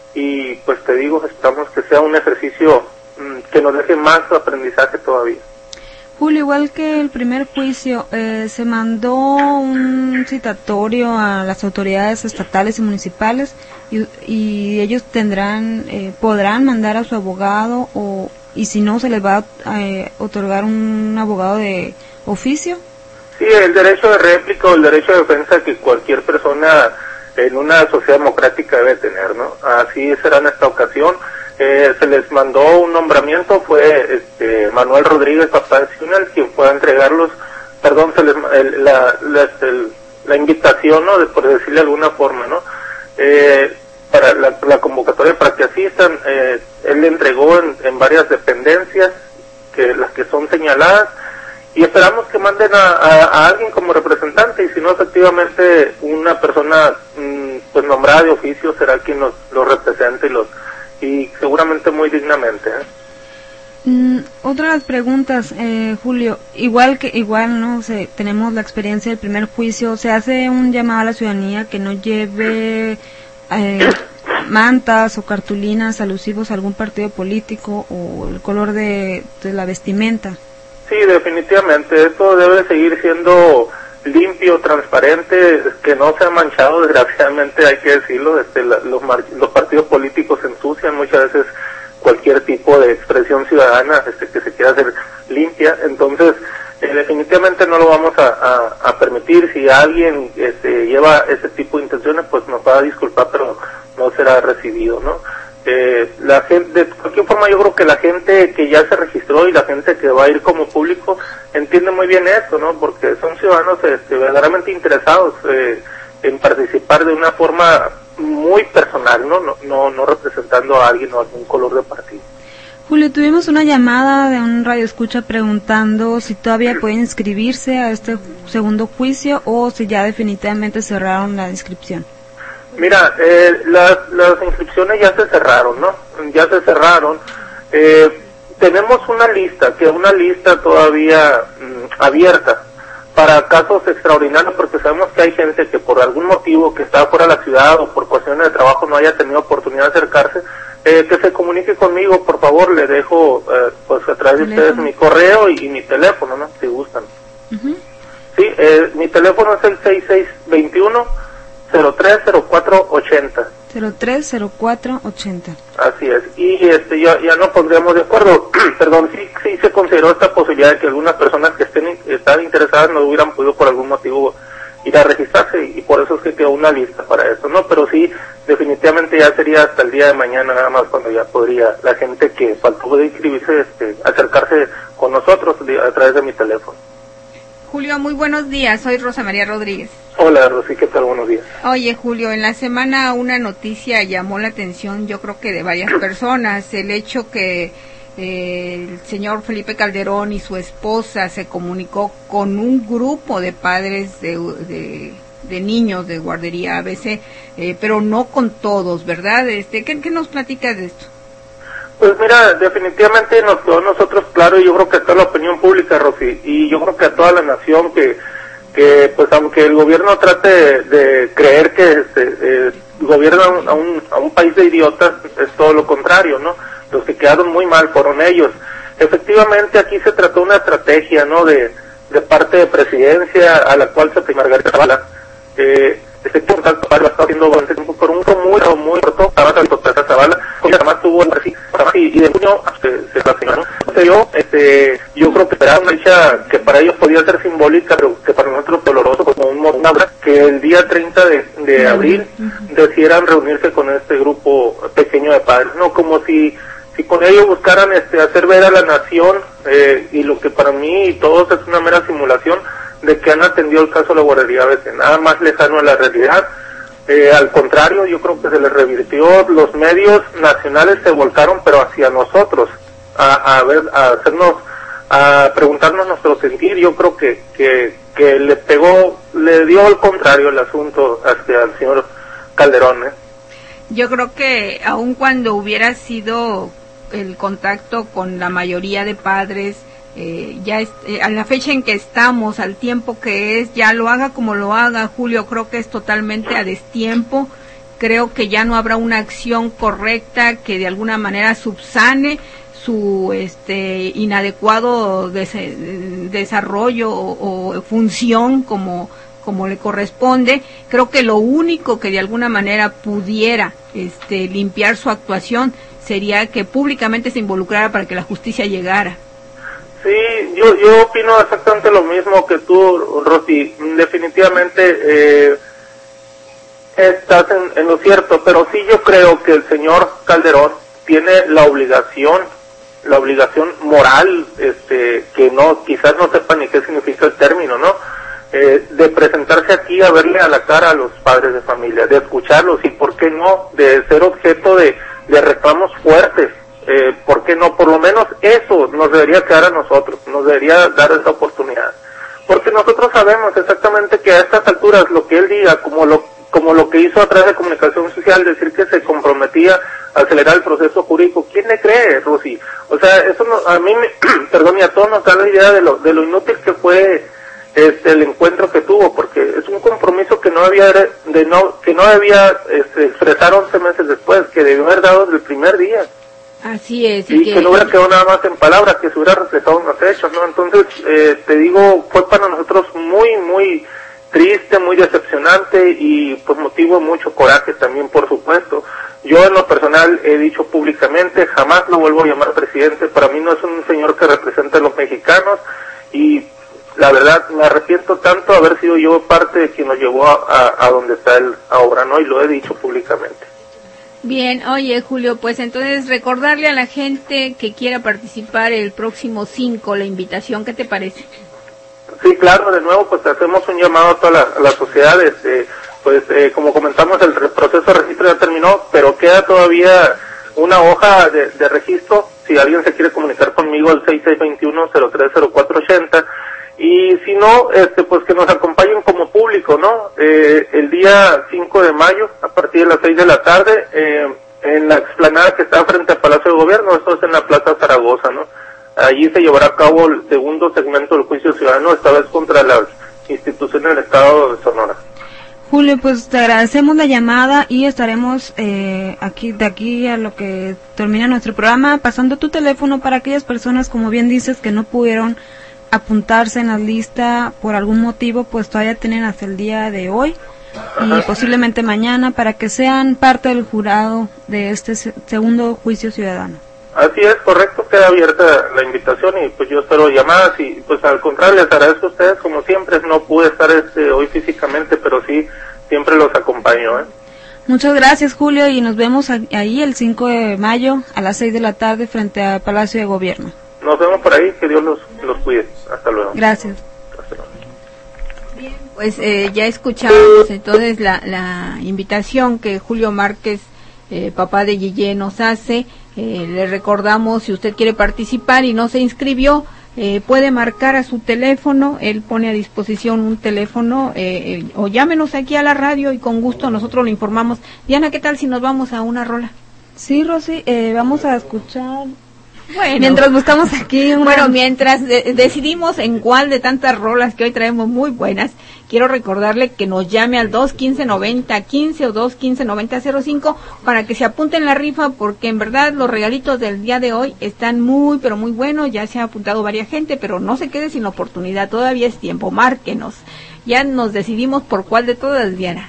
y pues te digo, esperamos que sea un ejercicio mmm, que nos deje más aprendizaje todavía. Julio, igual que el primer juicio, eh, se mandó un citatorio a las autoridades estatales y municipales, y, y ellos tendrán, eh, podrán mandar a su abogado, o y si no, se les va a eh, otorgar un abogado de oficio. Sí, el derecho de réplica o el derecho de defensa que cualquier persona en una sociedad democrática debe tener, ¿no? Así será en esta ocasión. Eh, se les mandó un nombramiento, fue este, Manuel Rodríguez Papacional quien fue a entregarlos, perdón, se les, el, la, la, el, la invitación, ¿no? De, por decirle de alguna forma, ¿no? Eh, para la, la convocatoria para que asistan, eh, él le entregó en, en varias dependencias, que las que son señaladas, y esperamos que manden a, a, a alguien como representante, y si no, efectivamente una persona mmm, pues nombrada de oficio será quien los, los represente, y los y seguramente muy dignamente, ¿eh? Mm, otras preguntas, eh, Julio, igual que igual no se, tenemos la experiencia del primer juicio, se hace un llamado a la ciudadanía que no lleve eh, mantas o cartulinas alusivos a algún partido político o el color de, de la vestimenta. Sí, definitivamente, esto debe seguir siendo limpio, transparente, que no se ha manchado, desgraciadamente hay que decirlo. Este, la, los, los partidos políticos se ensucian muchas veces cualquier tipo de expresión ciudadana este, que se quiera hacer limpia, entonces eh, definitivamente no lo vamos a, a, a permitir. Si alguien este, lleva ese tipo de intenciones, pues nos va a disculpar, pero no será recibido, ¿no? Eh, la gente, de cualquier forma, yo creo que la gente que ya se registró y la gente que va a ir como público entiende muy bien esto, ¿no? Porque son ciudadanos este, verdaderamente interesados eh, en participar de una forma muy personal, ¿no? No, no, no representando a alguien o a algún color de partido. Julio, tuvimos una llamada de un radioescucha preguntando si todavía pueden inscribirse a este segundo juicio o si ya definitivamente cerraron la inscripción. Mira, eh, las, las inscripciones ya se cerraron, ¿no? Ya se cerraron. Eh, tenemos una lista, que es una lista todavía mmm, abierta para casos extraordinarios, porque sabemos que hay gente que por algún motivo que está fuera de la ciudad o por cuestiones de trabajo no haya tenido oportunidad de acercarse. Eh, que se comunique conmigo, por favor. Le dejo eh, pues a través de ustedes mi correo y, y mi teléfono, ¿no? Si gustan. Uh-huh. Sí, eh, mi teléfono es el seis seis dos uno, cero tres cero cuatro ochenta. cero tres cero cuatro ochenta. Así es. Y este ya, ya no pondríamos de acuerdo. Perdón, sí, sí se consideró esta posibilidad de que algunas personas que estén están interesadas no hubieran podido por algún motivo ir a registrarse, y por eso es que quedó una lista para eso, ¿no? Pero sí, definitivamente ya sería hasta el día de mañana nada más cuando ya podría la gente que faltó de inscribirse, este, acercarse con nosotros a través de mi teléfono. Julio, muy buenos días, soy Rosa María Rodríguez. Hola, Rosy, ¿qué tal? Buenos días. Oye, Julio, en la semana una noticia llamó la atención, yo creo que de varias personas, el hecho que Eh, el señor Felipe Calderón y su esposa se comunicó con un grupo de padres de, de, de niños de guardería A B C, eh, pero no con todos, ¿verdad? Este, ¿qué, qué nos platicas de esto? Pues mira, definitivamente nos quedó a nosotros claro, y yo creo que a toda la opinión pública, Rosy, y yo creo que a toda la nación, que, que pues aunque el gobierno trate de, de creer que este, eh, gobierna a un, a un país de idiotas, es todo lo contrario, ¿no? Los que quedaron muy mal fueron ellos. Efectivamente, aquí se trató una estrategia, ¿no?, de, de parte de presidencia, a la cual se Margarita Zavala, eh, este contacto lo está haciendo durante tiempo por un muy, muy corto, para Zavala, que además tuvo el así, y de junio se, se relacionó, ¿no? Yo, este, yo creo que era una fecha que para ellos podía ser simbólica, pero que para nosotros doloroso, como un una que el día treinta de, de abril decidieran reunirse con este grupo pequeño de padres, ¿no? Como si si con ello buscaran este hacer ver a la nación, eh, y lo que para mí y todos es una mera simulación, de que han atendido el caso de la guardería A B C, nada más lejano a la realidad. Eh, al contrario, yo creo que se les revirtió, los medios nacionales se volcaron, pero hacia nosotros, a, a ver, a hacernos, a preguntarnos nuestro sentir. Yo creo que, que, que le pegó, le dio al contrario el asunto hacia el señor Calderón, ¿eh? Yo creo que aun cuando hubiera sido el contacto con la mayoría de padres, eh, ya es, eh, a la fecha en que estamos, al tiempo que es, ya lo haga como lo haga, Julio, creo que es totalmente a destiempo. Creo que ya no habrá una acción correcta que de alguna manera subsane su este inadecuado des desarrollo o, o función como como le corresponde. Creo que lo único que de alguna manera pudiera este limpiar su actuación sería que públicamente se involucrara para que la justicia llegara. Sí, yo yo opino exactamente lo mismo que tú, Rosy. Definitivamente eh, estás en, en lo cierto, pero sí yo creo que el señor Calderón tiene la obligación, la obligación moral, este, que no, quizás no sepa ni qué significa el término, ¿no? Eh, de presentarse aquí a verle a la cara a los padres de familia, de escucharlos, y por qué no, de ser objeto de, de reclamos fuertes, eh, por qué no, por lo menos eso nos debería quedar a nosotros, nos debería dar esa oportunidad, porque nosotros sabemos exactamente que a estas alturas lo que él diga, como lo, como lo que hizo a través de comunicación social, decir que se comprometía a acelerar el proceso jurídico, ¿quién le cree, Rosy? O sea, eso no, a mí, me, perdón, y a todos nos da la idea de lo, de lo inútil que fue este el encuentro que tuvo, porque es un compromiso que no debía de no que no debía este, expresar once meses después, que debió haber dado desde el primer día. Así es. Y, y que, que no hubiera quedado nada más en palabras, que se hubiera reflejado en los hechos, ¿no? Entonces, eh, te digo, fue para nosotros muy, muy triste, muy decepcionante, y pues motivo de mucho coraje también, por supuesto. Yo en lo personal he dicho públicamente, jamás lo vuelvo a llamar presidente. Para mí no es un señor que represente a los mexicanos, y la verdad me arrepiento tanto de haber sido yo parte de quien nos llevó a, a, a donde está él ahora, ¿no? Y lo he dicho públicamente. Bien, oye, Julio, pues entonces recordarle a la gente que quiera participar el próximo cinco, la invitación, ¿qué te parece? Sí, claro, de nuevo pues hacemos un llamado a toda la, a la sociedad, este, pues eh, como comentamos, el proceso de registro ya terminó, pero queda todavía una hoja de, de registro. Si alguien se quiere comunicar conmigo al seis seis dos uno, cero tres cero cuatro ocho cero, y si no, este pues que nos acompañen como público, ¿no? Eh, el día cinco de mayo, a partir de las seis de la tarde, eh, en la explanada que está frente al Palacio de Gobierno, esto es en la Plaza Zaragoza, ¿no? Allí se llevará a cabo el segundo segmento del juicio ciudadano, esta vez contra las instituciones del Estado de Sonora. Julio, pues te agradecemos la llamada y estaremos eh, aquí de aquí a lo que termina nuestro programa pasando tu teléfono para aquellas personas, como bien dices, que no pudieron apuntarse en la lista por algún motivo, pues todavía tienen hasta el día de hoy y Ajá. posiblemente mañana para que sean parte del jurado de este se- segundo juicio ciudadano. Así es, correcto, queda abierta la invitación y pues yo espero llamadas y pues al contrario les agradezco a ustedes como siempre, no pude estar este hoy físicamente, pero sí siempre los acompaño. ¿eh? Muchas gracias, Julio, y nos vemos ahí el cinco de mayo a las seis de la tarde frente al Palacio de Gobierno. Nos vemos por ahí, que Dios los, los cuide. Hasta luego. Gracias. Hasta luego. Bien, pues eh, ya escuchamos entonces la, la invitación que Julio Márquez, eh, papá de Yeye, nos hace. Eh, le recordamos, si usted quiere participar y no se inscribió, eh, puede marcar a su teléfono, él pone a disposición un teléfono, eh, eh, o llámenos aquí a la radio y con gusto nosotros lo informamos. Diana, ¿qué tal si nos vamos a una rola? Sí, Rosy, eh, vamos a escuchar... Bueno, mientras buscamos aquí una... Bueno, mientras de- decidimos en cuál de tantas rolas que hoy traemos muy buenas, quiero recordarle que nos llame al dos quince noventa quince o dos quince noventa cero cinco para que se apunte en la rifa, porque en verdad los regalitos del día de hoy están muy, pero muy buenos. Ya se ha apuntado varias gente, pero no se quede sin oportunidad, todavía es tiempo, márquenos. Ya nos decidimos por cuál de todas, Diana.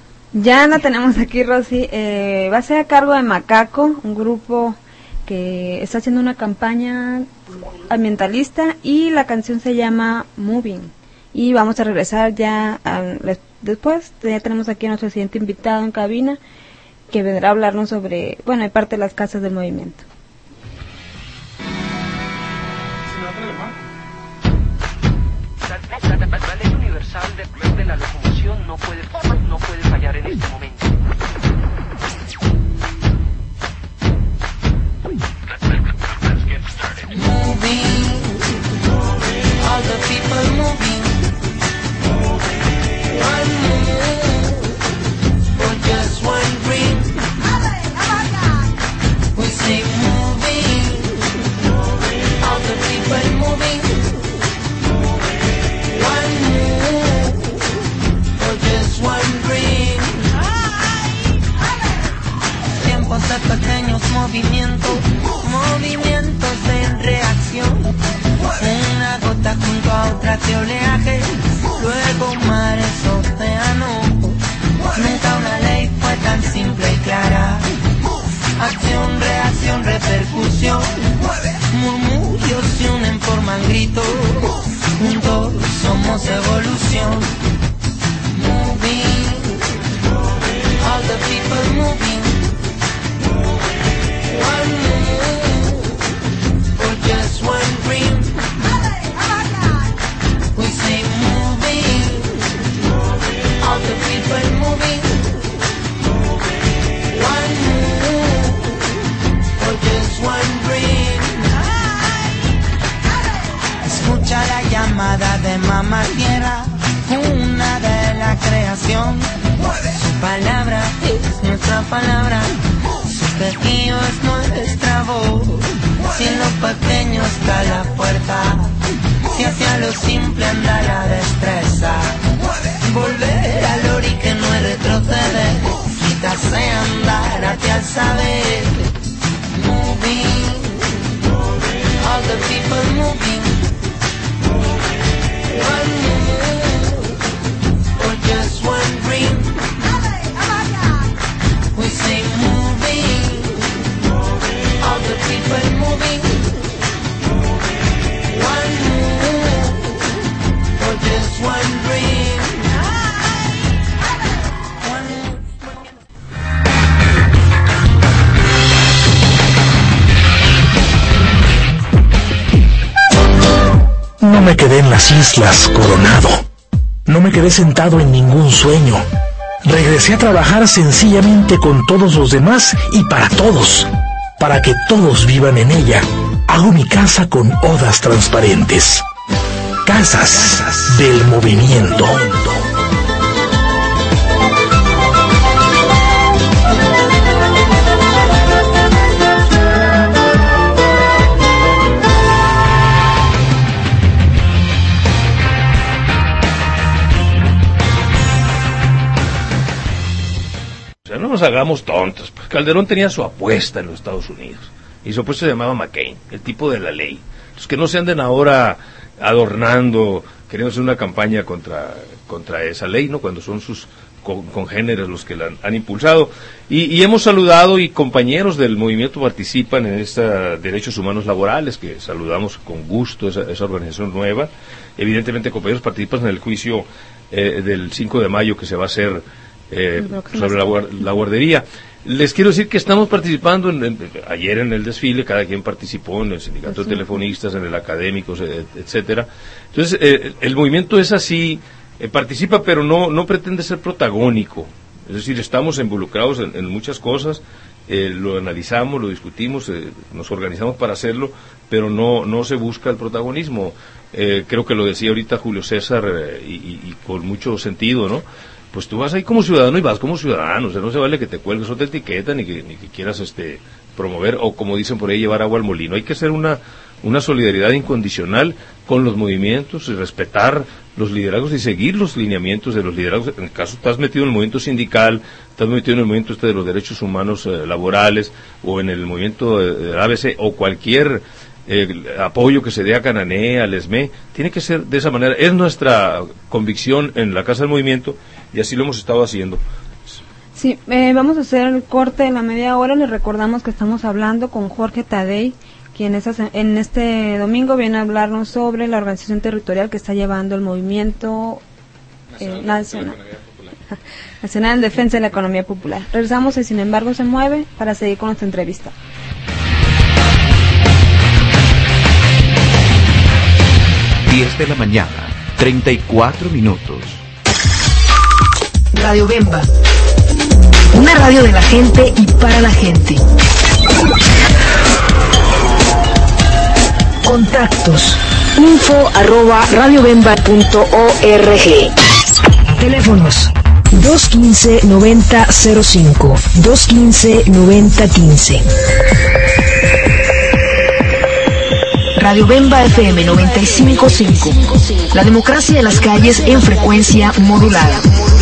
Ya la tenemos aquí, Rosy. Eh, va a ser a cargo de Macaco, un grupo que está haciendo una campaña ambientalista y la canción se llama Moving. Y vamos a regresar ya a, después. Ya tenemos aquí a nuestro siguiente invitado en cabina que vendrá a hablarnos sobre, bueno, hay parte de las casas del movimiento. La ley universal de, de la locomoción no puede, no puede fallar en este momento. Moving, all the people moving. One move for just one dream. We say moving, all the people moving. One move for just one dream. Tiempos de pequeños movimientos, movimientos en reacción. Una gota junto a otra de oleaje, luego mares, océanos. Nunca una ley fue tan simple y clara. Acción, reacción, repercusión. Murmullos se unen, forman gritos. Juntos somos evolución. Moving, all the people moving. One move for just one dream. We say moving, all the people moving. One move for just one dream. Escucha la llamada de Mamá Tierra, una de la creación. Su palabra es nuestra palabra. Pequeño es nuestra voz, si en lo pequeño está la puerta, si hacia lo simple anda la destreza. Volver al ori que no es retroceder, quitarse andar hacia el saber. Moving, all the people moving. One move for just one dream. We say moving, all the people moving. One move for just one dream. No me quedé en las islas coronado. No me quedé sentado en ningún sueño. Regresé a trabajar sencillamente con todos los demás y para todos, para que todos vivan en ella. Hago mi casa con odas transparentes. Casas del Movimiento. O sea, no nos hagamos tontos. Calderón tenía su apuesta en los Estados Unidos. Y su apuesta se llamaba McCain, el tipo de la ley. Los que no se anden ahora adornando, queriendo hacer una campaña contra, contra esa ley, ¿no? Cuando son sus con, congéneres los que la han, han impulsado. Y, y hemos saludado, y compañeros del movimiento participan en esta Derechos Humanos Laborales, que saludamos con gusto esa, esa organización nueva. Evidentemente, compañeros participan en el juicio eh, del cinco de mayo que se va a hacer Eh, sobre la, la guardería. Les quiero decir que estamos participando en, en, ayer en el desfile, cada quien participó en el sindicato de telefonistas, en el académicos, et, etcétera. Entonces eh, el movimiento es así, eh, participa, pero no no pretende ser protagónico. Es decir, estamos involucrados en, en muchas cosas, eh, lo analizamos, lo discutimos, eh, nos organizamos para hacerlo, pero no no se busca el protagonismo. Eh, creo que lo decía ahorita Julio César eh, y, y, y con mucho sentido, ¿no? Pues tú vas ahí como ciudadano y vas como ciudadano, o sea, no se vale que te cuelgues otra etiqueta ni que, ni que quieras este promover, o como dicen por ahí, llevar agua al molino. Hay que hacer una, una solidaridad incondicional con los movimientos y respetar los liderazgos y seguir los lineamientos de los liderazgos. En el caso, estás metido en el movimiento sindical, estás metido en el movimiento este de los derechos humanos eh, laborales, o en el movimiento eh, del A B C, o cualquier el apoyo que se dé a Cananea, al ESME, tiene que ser de esa manera. Es nuestra convicción en la Casa del Movimiento y así lo hemos estado haciendo. Sí, eh, vamos a hacer el corte en la media hora. Les recordamos que estamos hablando con Jorge Tadei, quien es, en este domingo viene a hablarnos sobre la organización territorial que está llevando el movimiento eh, nacional, nacional en defensa de la economía popular. Regresamos y Sin embargo se mueve para seguir con nuestra entrevista. diez de la mañana, treinta y cuatro minutos. Radio Bemba. Una radio de la gente y para la gente. Contactos. Info arroba radiobemba punto org. Teléfonos. dos uno cinco, noventa cero cinco. dos uno cinco, noventa quince. Radio Bemba F M noventa y cinco punto cinco. La democracia de las calles en frecuencia modulada.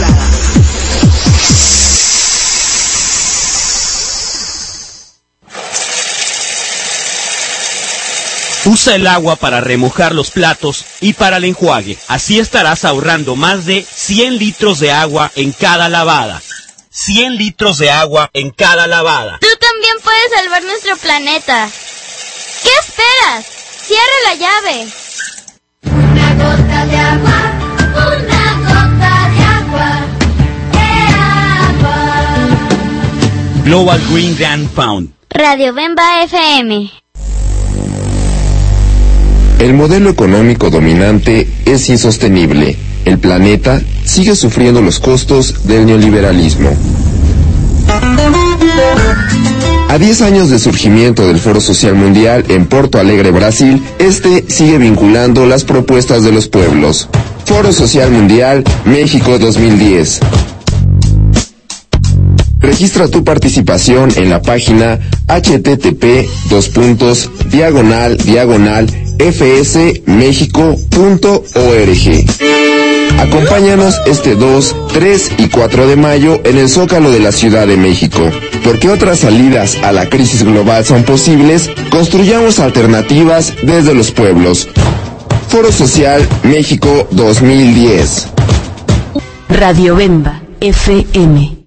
Usa el agua para remojar los platos y para el enjuague. Así estarás ahorrando más de cien litros de agua en cada lavada. cien litros de agua en cada lavada. Tú también puedes salvar nuestro planeta. ¿Qué esperas? ¡Cierra la llave! Una gota de agua, una gota de agua, de agua. Global Green Grand Pound. Radio Bemba F M. El modelo económico dominante es insostenible. El planeta sigue sufriendo los costos del neoliberalismo. A diez años de surgimiento del Foro Social Mundial en Porto Alegre, Brasil, este sigue vinculando las propuestas de los pueblos. Foro Social Mundial, México dos mil diez. Registra tu participación en la página http dos puntos diagonal diagonal fsmexico punto org. Acompáñanos este dos, tres y cuatro de mayo en el Zócalo de la Ciudad de México. Porque otras salidas a la crisis global son posibles, construyamos alternativas desde los pueblos. Foro Social México dos mil diez. Radio Bemba F M.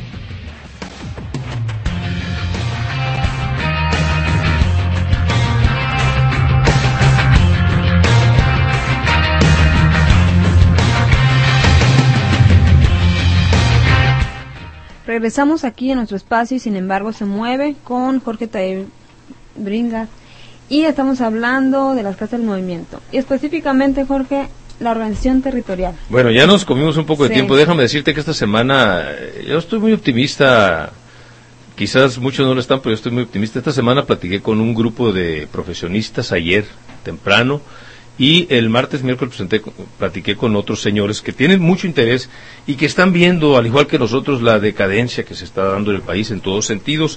Regresamos aquí en nuestro espacio y Sin embargo se mueve con Jorge Tadei Bringas y estamos hablando de las casas del movimiento. Y específicamente, Jorge, la organización territorial. Bueno, ya nos comimos un poco de Sí. tiempo. Déjame decirte que esta semana eh, yo estoy muy optimista. Quizás muchos no lo están, pero yo estoy muy optimista. Esta semana platiqué con un grupo de profesionistas ayer temprano y el martes, miércoles presenté, platiqué con otros señores que tienen mucho interés y que están viendo, al igual que nosotros, la decadencia que se está dando en el país en todos sentidos.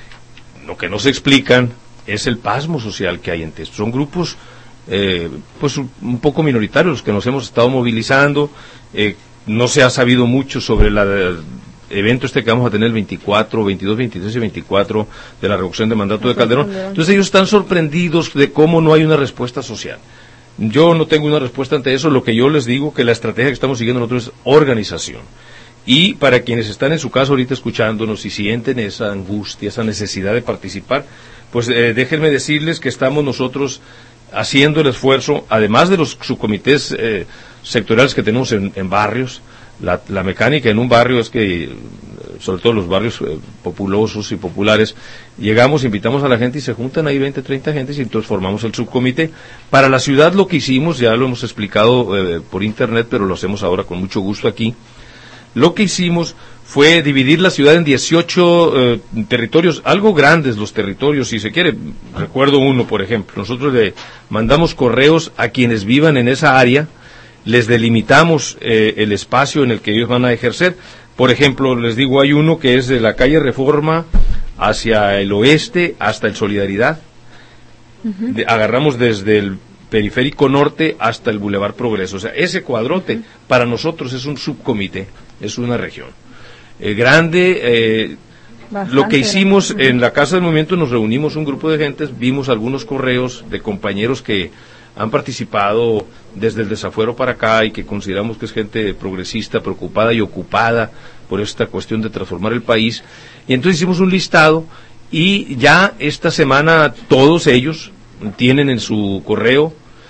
Lo que no se explican es el pasmo social que hay entre estos. Son grupos eh, pues un poco minoritarios los que nos hemos estado movilizando. Eh, no se ha sabido mucho sobre la de, evento este que vamos a tener el veinticuatro, veintidós, veintitrés y veinticuatro de la revocación de mandato de Calderón. Entonces ellos están sorprendidos de cómo no hay una respuesta social. Yo no tengo una respuesta ante eso. Lo que yo les digo que la estrategia que estamos siguiendo nosotros es organización. Y para quienes están en su casa ahorita escuchándonos y sienten esa angustia, esa necesidad de participar, pues eh, déjenme decirles que estamos nosotros haciendo el esfuerzo, además de los subcomités eh, sectoriales que tenemos en, en barrios. La, la mecánica en un barrio es que, sobre todo los barrios eh, populosos y populares, llegamos, invitamos a la gente y se juntan ahí veinte, treinta gentes y entonces formamos el subcomité. Para la ciudad lo que hicimos, ya lo hemos explicado eh, por internet, pero lo hacemos ahora con mucho gusto aquí. Lo que hicimos fue dividir la ciudad en dieciocho eh, territorios, algo grandes los territorios, si se quiere. Recuerdo uno, por ejemplo. Nosotros le mandamos correos a quienes vivan en esa área, les delimitamos eh, el espacio en el que ellos van a ejercer. Por ejemplo, les digo, hay uno que es de la calle Reforma hacia el oeste hasta el Solidaridad. Uh-huh. De, agarramos desde el Periférico Norte hasta el Boulevard Progreso. O sea, ese cuadrote uh-huh. para nosotros es un subcomité, es una región. Eh, grande, eh, lo que hicimos grande. En la Casa del Movimiento, nos reunimos un grupo de gentes, vimos algunos correos de compañeros que han participado desde el desafuero para acá y que consideramos que es gente progresista, preocupada y ocupada por esta cuestión de transformar el país. Y entonces hicimos un listado y ya esta semana todos ellos tienen en su correo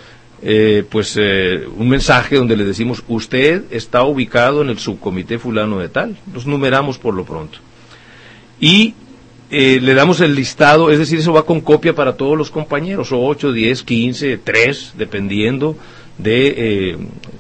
eh, pues eh, un mensaje donde le decimos: usted está ubicado en el subcomité fulano de tal. Los numeramos por lo pronto y eh, le damos el listado, es decir, eso va con copia para todos los compañeros, ocho, diez, quince, tres, dependiendo de eh,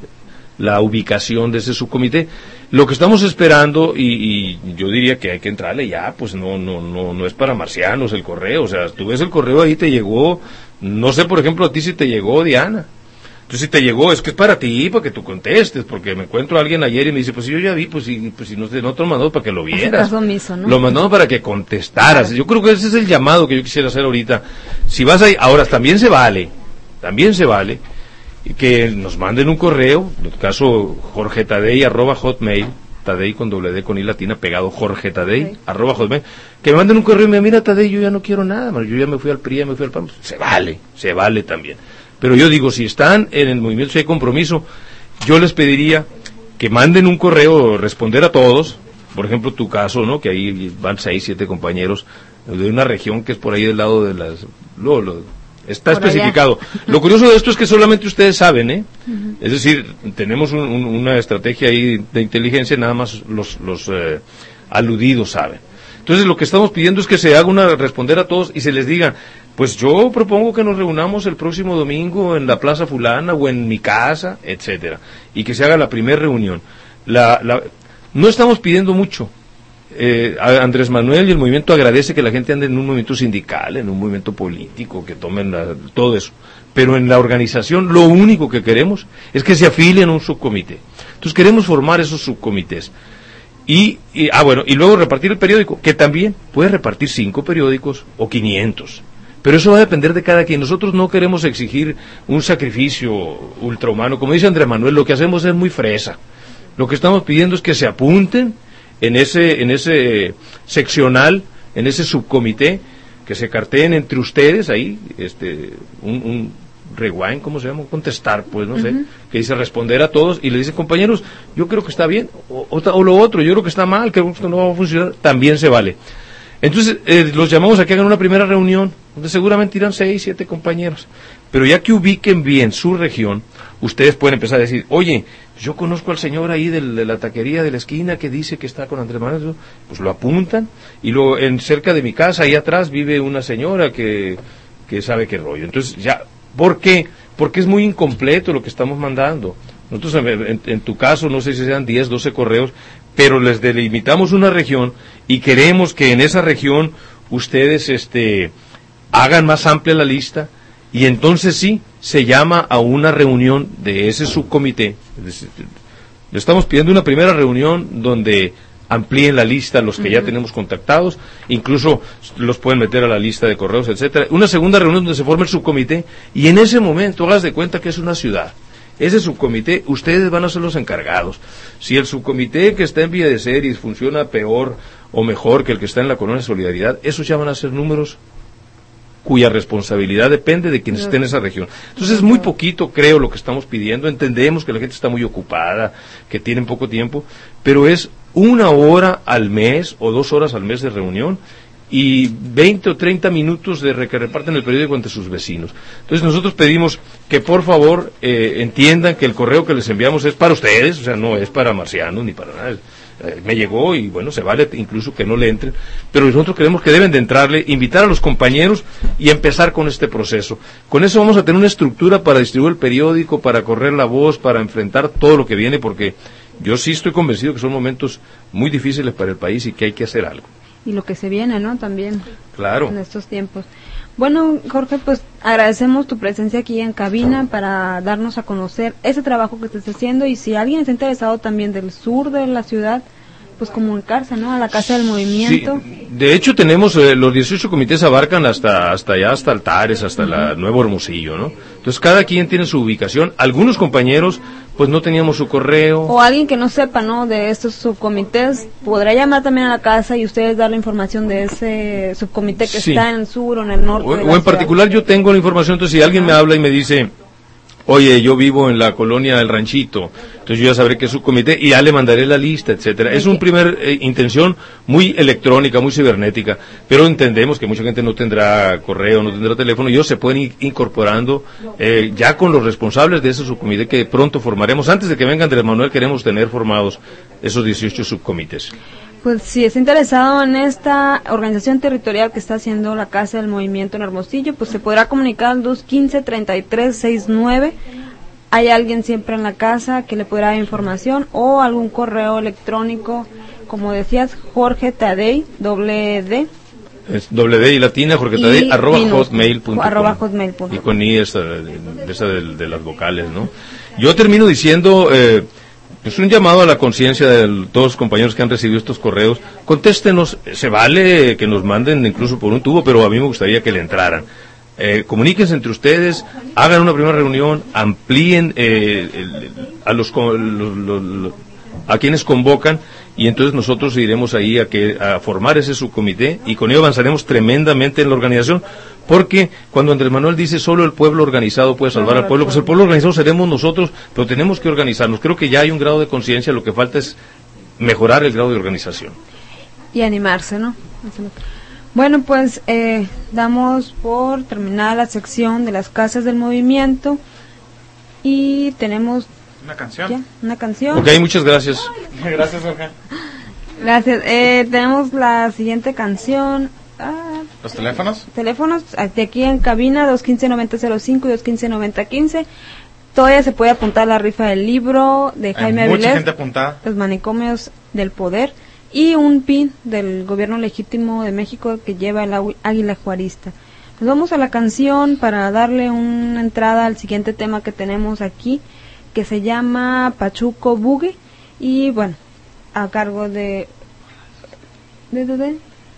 la ubicación de ese subcomité. Lo que estamos esperando, y, y yo diría que hay que entrarle ya, pues no no no no es para marcianos el correo. O sea, tú ves el correo ahí, te llegó, no sé, por ejemplo, a ti si te llegó, Diana. Entonces, si te llegó, es que es para ti, para que tú contestes, porque me encuentro a alguien ayer y me dice, pues si yo ya vi, pues si, pues si no, no te lo mandamos para que lo vieras. Caso omiso, ¿no? Lo mandamos para que contestaras. Yo creo que ese es el llamado que yo quisiera hacer ahorita. Si vas ahí, ahora también se vale, también se vale que nos manden un correo, en el caso Jorge Tadei arroba hotmail, Tadei con doble D con I latina pegado, Jorge Tadei okay. arroba hotmail, que me manden un correo y me mira Tadei, yo ya no quiero nada, man, yo ya me fui al P R I, ya me fui al P A N, se vale, se vale también. Pero yo digo, si están en el movimiento, si hay compromiso, yo les pediría que manden un correo, responder a todos, por ejemplo tu caso, ¿no? Que ahí van seis, siete compañeros de una región que es por ahí del lado de las... Lo, lo, Está por especificado. Allá. Lo curioso de esto es que solamente ustedes saben, ¿eh? Uh-huh. Es decir, tenemos un, un, una estrategia ahí de inteligencia, nada más los, los eh, aludidos saben. Entonces, lo que estamos pidiendo es que se haga una, responder a todos y se les diga, pues yo propongo que nos reunamos el próximo domingo en la Plaza Fulana o en mi casa, etcétera, y que se haga la primera reunión. La, la, no estamos pidiendo mucho. Eh, Andrés Manuel y el movimiento agradece que la gente ande en un movimiento sindical, en un movimiento político, que tomen la, todo eso, pero en la organización lo único que queremos es que se afilien a un subcomité. Entonces queremos formar esos subcomités y, y ah bueno y luego repartir el periódico, que también puede repartir cinco periódicos o quinientos, pero eso va a depender de cada quien. Nosotros no queremos exigir un sacrificio ultrahumano, como dice Andrés Manuel, lo que hacemos es muy fresa. Lo que estamos pidiendo es que se apunten en ese en ese seccional, en ese subcomité, que se carteen entre ustedes ahí, este un, un rewind, ¿cómo se llama? Contestar, pues, no uh-huh. sé, que dice responder a todos, y le dice, compañeros, yo creo que está bien, o, o, o lo otro, yo creo que está mal, creo que no va a funcionar, también se vale. Entonces, eh, los llamamos a que hagan una primera reunión, donde seguramente irán seis, siete compañeros, pero ya que ubiquen bien su región, ustedes pueden empezar a decir, oye, yo conozco al señor ahí de la taquería de la esquina que dice que está con Andrés Manuel, pues lo apuntan, y luego en cerca de mi casa, ahí atrás, vive una señora que, que sabe qué rollo. Entonces ya ¿Por qué? Porque es muy incompleto lo que estamos mandando. Nosotros, en, en, en tu caso, no sé si sean diez, doce correos, pero les delimitamos una región y queremos que en esa región ustedes este, hagan más amplia la lista y entonces sí, se llama a una reunión de ese subcomité. Le estamos pidiendo una primera reunión donde amplíen la lista los que uh-huh. ya tenemos contactados, incluso los pueden meter a la lista de correos, etcétera. Una segunda reunión donde se forme el subcomité y en ese momento hagas de cuenta que es una ciudad. Ese subcomité, ustedes van a ser los encargados. Si el subcomité que está en Villa de Ceres funciona peor o mejor que el que está en la Colonia Solidaridad, esos ya van a ser números cuya responsabilidad depende de quien esté en esa región. Entonces es muy poquito, creo, lo que estamos pidiendo. Entendemos que la gente está muy ocupada, que tienen poco tiempo, pero es una hora al mes o dos horas al mes de reunión y veinte o treinta minutos de re que reparten el periódico entre sus vecinos. Entonces nosotros pedimos que por favor eh, entiendan que el correo que les enviamos es para ustedes, o sea, no es para marcianos ni para nada. Eh, me llegó y bueno, se vale incluso que no le entren, pero nosotros creemos que deben de entrarle, invitar a los compañeros y empezar con este proceso. Con eso vamos a tener una estructura para distribuir el periódico, para correr la voz, para enfrentar todo lo que viene, porque yo sí estoy convencido que son momentos muy difíciles para el país y que hay que hacer algo. Y lo que se viene, ¿no? También. Claro. En estos tiempos. Bueno, Jorge, pues agradecemos tu presencia aquí en cabina para darnos a conocer ese trabajo que estás haciendo y si alguien está interesado también del sur de la ciudad, pues comunicarse, ¿no? A la Casa del Movimiento. Sí, de hecho tenemos, eh, los dieciocho comités abarcan hasta hasta allá, hasta Altares, hasta uh-huh. la Nuevo Hermosillo, ¿no? Entonces cada quien tiene su ubicación. Algunos compañeros, pues no teníamos su correo. O alguien que no sepa, ¿no? De estos subcomités, podrá llamar también a la casa y ustedes dar la información de ese subcomité que sí. está en el sur o en el norte. O, de o en ciudad. Particular yo tengo la información, entonces si alguien uh-huh. me habla y me dice, oye, yo vivo en la colonia del Ranchito, entonces yo ya sabré que es subcomité y ya le mandaré la lista, etcétera. Es una primer eh, intención muy electrónica, muy cibernética, pero entendemos que mucha gente no tendrá correo, no tendrá teléfono, y ellos se pueden ir incorporando eh, ya con los responsables de ese subcomité que pronto formaremos. Antes de que venga Andrés Manuel queremos tener formados esos dieciocho subcomités. Pues si está interesado en esta organización territorial que está haciendo la Casa del Movimiento en Hermosillo, pues se podrá comunicar al dos uno cinco, tres tres seis nueve. Hay alguien siempre en la casa que le podrá dar información o algún correo electrónico, como decías, Jorge Tadei, doble D. Es doble D y latina, Jorge Tadei, arroba hotmail punto com. Arroba hotmail punto com. Y con I esa, de, esa de, de las vocales, ¿no? Yo termino diciendo... Eh, Es un llamado a la conciencia de todos los compañeros que han recibido estos correos. Contéstenos, se vale que nos manden incluso por un tubo, pero a mí me gustaría que le entraran. Eh, comuníquense entre ustedes, hagan una primera reunión, amplíen eh, el, a los, los, los, los a quienes convocan y entonces nosotros iremos ahí a que a formar ese subcomité y con ello avanzaremos tremendamente en la organización. Porque cuando Andrés Manuel dice solo el pueblo organizado puede salvar al pueblo, pues el pueblo organizado seremos nosotros, pero tenemos que organizarnos. Creo que ya hay un grado de conciencia, lo que falta es mejorar el grado de organización. Y animarse, ¿no? Bueno, pues eh, damos por terminada la sección de las casas del movimiento y tenemos... Una canción. ¿Ya? Una canción. Ok, muchas gracias. Gracias, Jorge. Gracias. Eh, tenemos la siguiente canción... Ah, ¿Los teléfonos? Teléfonos, de aquí en cabina, dos uno cinco, noventa cero cinco y dos uno cinco, noventa quince. Todavía se puede apuntar la rifa del libro de Jaime Hay mucha Avilés, gente apuntada. Los manicomios del poder, y un pin del gobierno legítimo de México que lleva el águila juarista. Nos vamos a la canción para darle una entrada al siguiente tema que tenemos aquí, que se llama Pachuco Boogie, y bueno, a cargo de... ¿De dónde?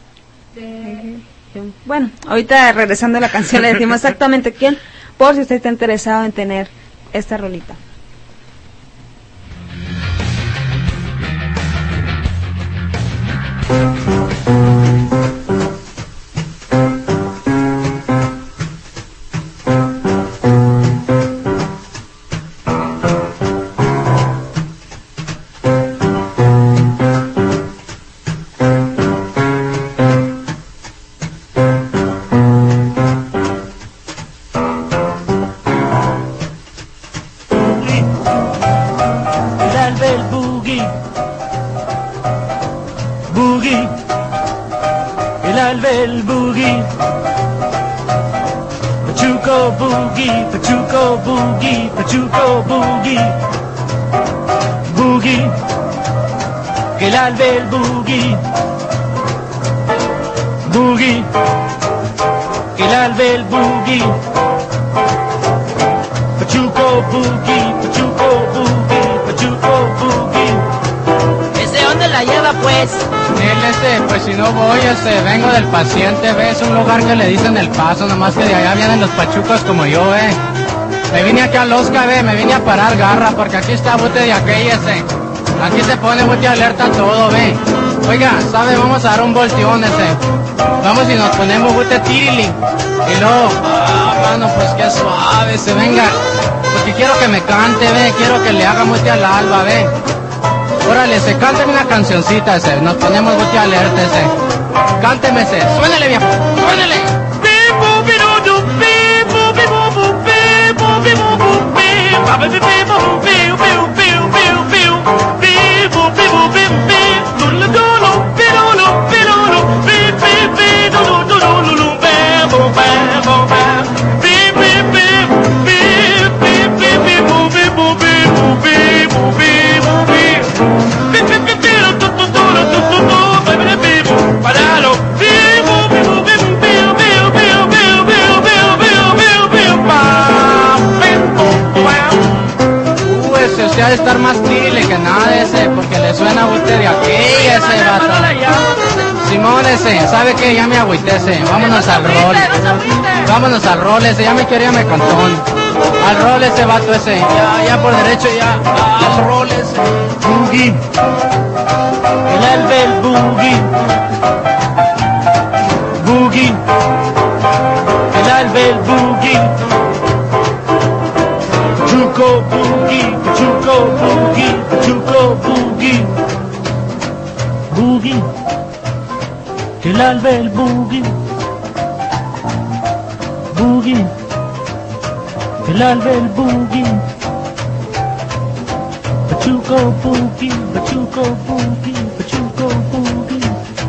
Bueno, ahorita regresando a la canción le decimos exactamente quién, por si usted está interesado en tener esta rolita. Boogie, boogie, Pachuco boogie, Pachuco boogie, boogie, que el albe el boogie, boogie, que el albe el boogie, Pachuco boogie, Pachuco boogie, Pachuco boogie. ¿Ese dónde la lleva pues? Él este, pues si no voy, este, vengo del Paciente, ve, es un lugar que le dicen El Paso, nomás que de allá vienen los pachucos como yo, ve. Me vine aquí al Oscar, ve, me vine a parar garra, porque aquí está bote de aquella, este. Aquí se pone bote alerta todo, ve. Oiga, ¿sabe? Vamos a dar un volteón, este. Vamos y nos ponemos bote tirili. Y luego, ah, mano, pues qué suave, se venga. Porque quiero que me cante, ve, quiero que le haga bote al alba, ve. Órale, se cánteme una cancioncita ese, nos ponemos bote alerta ese. Cánteme ese, suénele viejo, suénele. Se ha de estar más tile que nada de ese, porque le suena a usted de aquí ese vato. Simón ese, ¿sabe qué? Ya me agüité ese, vámonos al rol. Vámonos al rol ese, ya me quería me cantón. Al rol ese vato ese, ya, ya por derecho ya, al rol ese. Boogie, el albe el boogie. Boogie, el albe el boogie. Pachuco boogie, Pachuco boogie, Pachuco boogie, boogie, que el albe el boogie, boogie, que el albe el boogie, Pachuco boogie, Pachuco boogie, Pachuco boogie.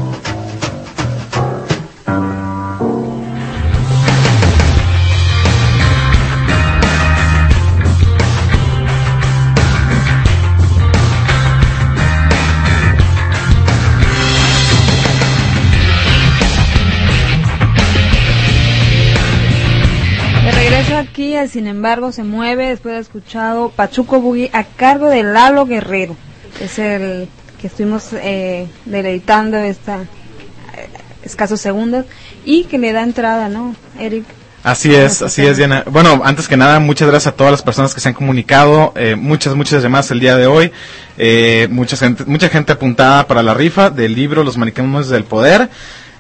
Aquí, sin embargo, se mueve después de haber escuchado Pachuco Boogie a cargo de Lalo Guerrero. Es el que estuvimos eh, deleitando esta eh, escasos segundos y que le da entrada, ¿no, Eric? Así es, así es, Diana. Bueno, antes que nada, muchas gracias a todas las personas que se han comunicado, eh, muchas, muchas llamadas el día de hoy, eh, mucha gente, mucha gente apuntada para la rifa del libro Los Maniqueos del Poder.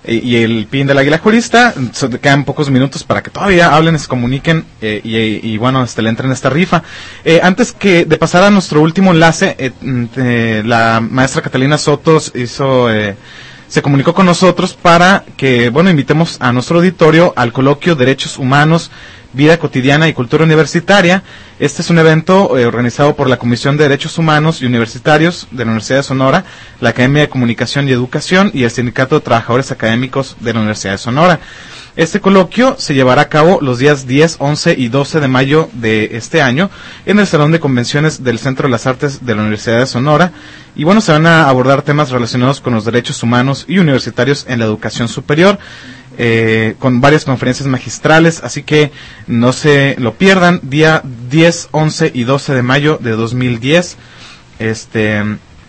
Y el pin del águila jurista. So, quedan pocos minutos para que todavía hablen, se comuniquen eh, y, y bueno, este, le entren a esta rifa. Eh, antes que de pasar a nuestro último enlace, eh, eh, la maestra Catalina Sotos hizo, eh, se comunicó con nosotros para que, bueno, invitemos a nuestro auditorio al coloquio Derechos Humanos, Vida Cotidiana y Cultura Universitaria. Este es un evento eh, organizado por la Comisión de Derechos Humanos y Universitarios de la Universidad de Sonora, la Academia de Comunicación y Educación y el Sindicato de Trabajadores Académicos de la Universidad de Sonora. Este coloquio se llevará a cabo los días diez, once y doce de mayo de este año en el Salón de Convenciones del Centro de las Artes de la Universidad de Sonora. Y bueno, se van a abordar temas relacionados con los derechos humanos y universitarios en la educación superior. Eh, con varias conferencias magistrales, así que no se lo pierdan, día diez, once y doce de mayo de dos mil diez, este,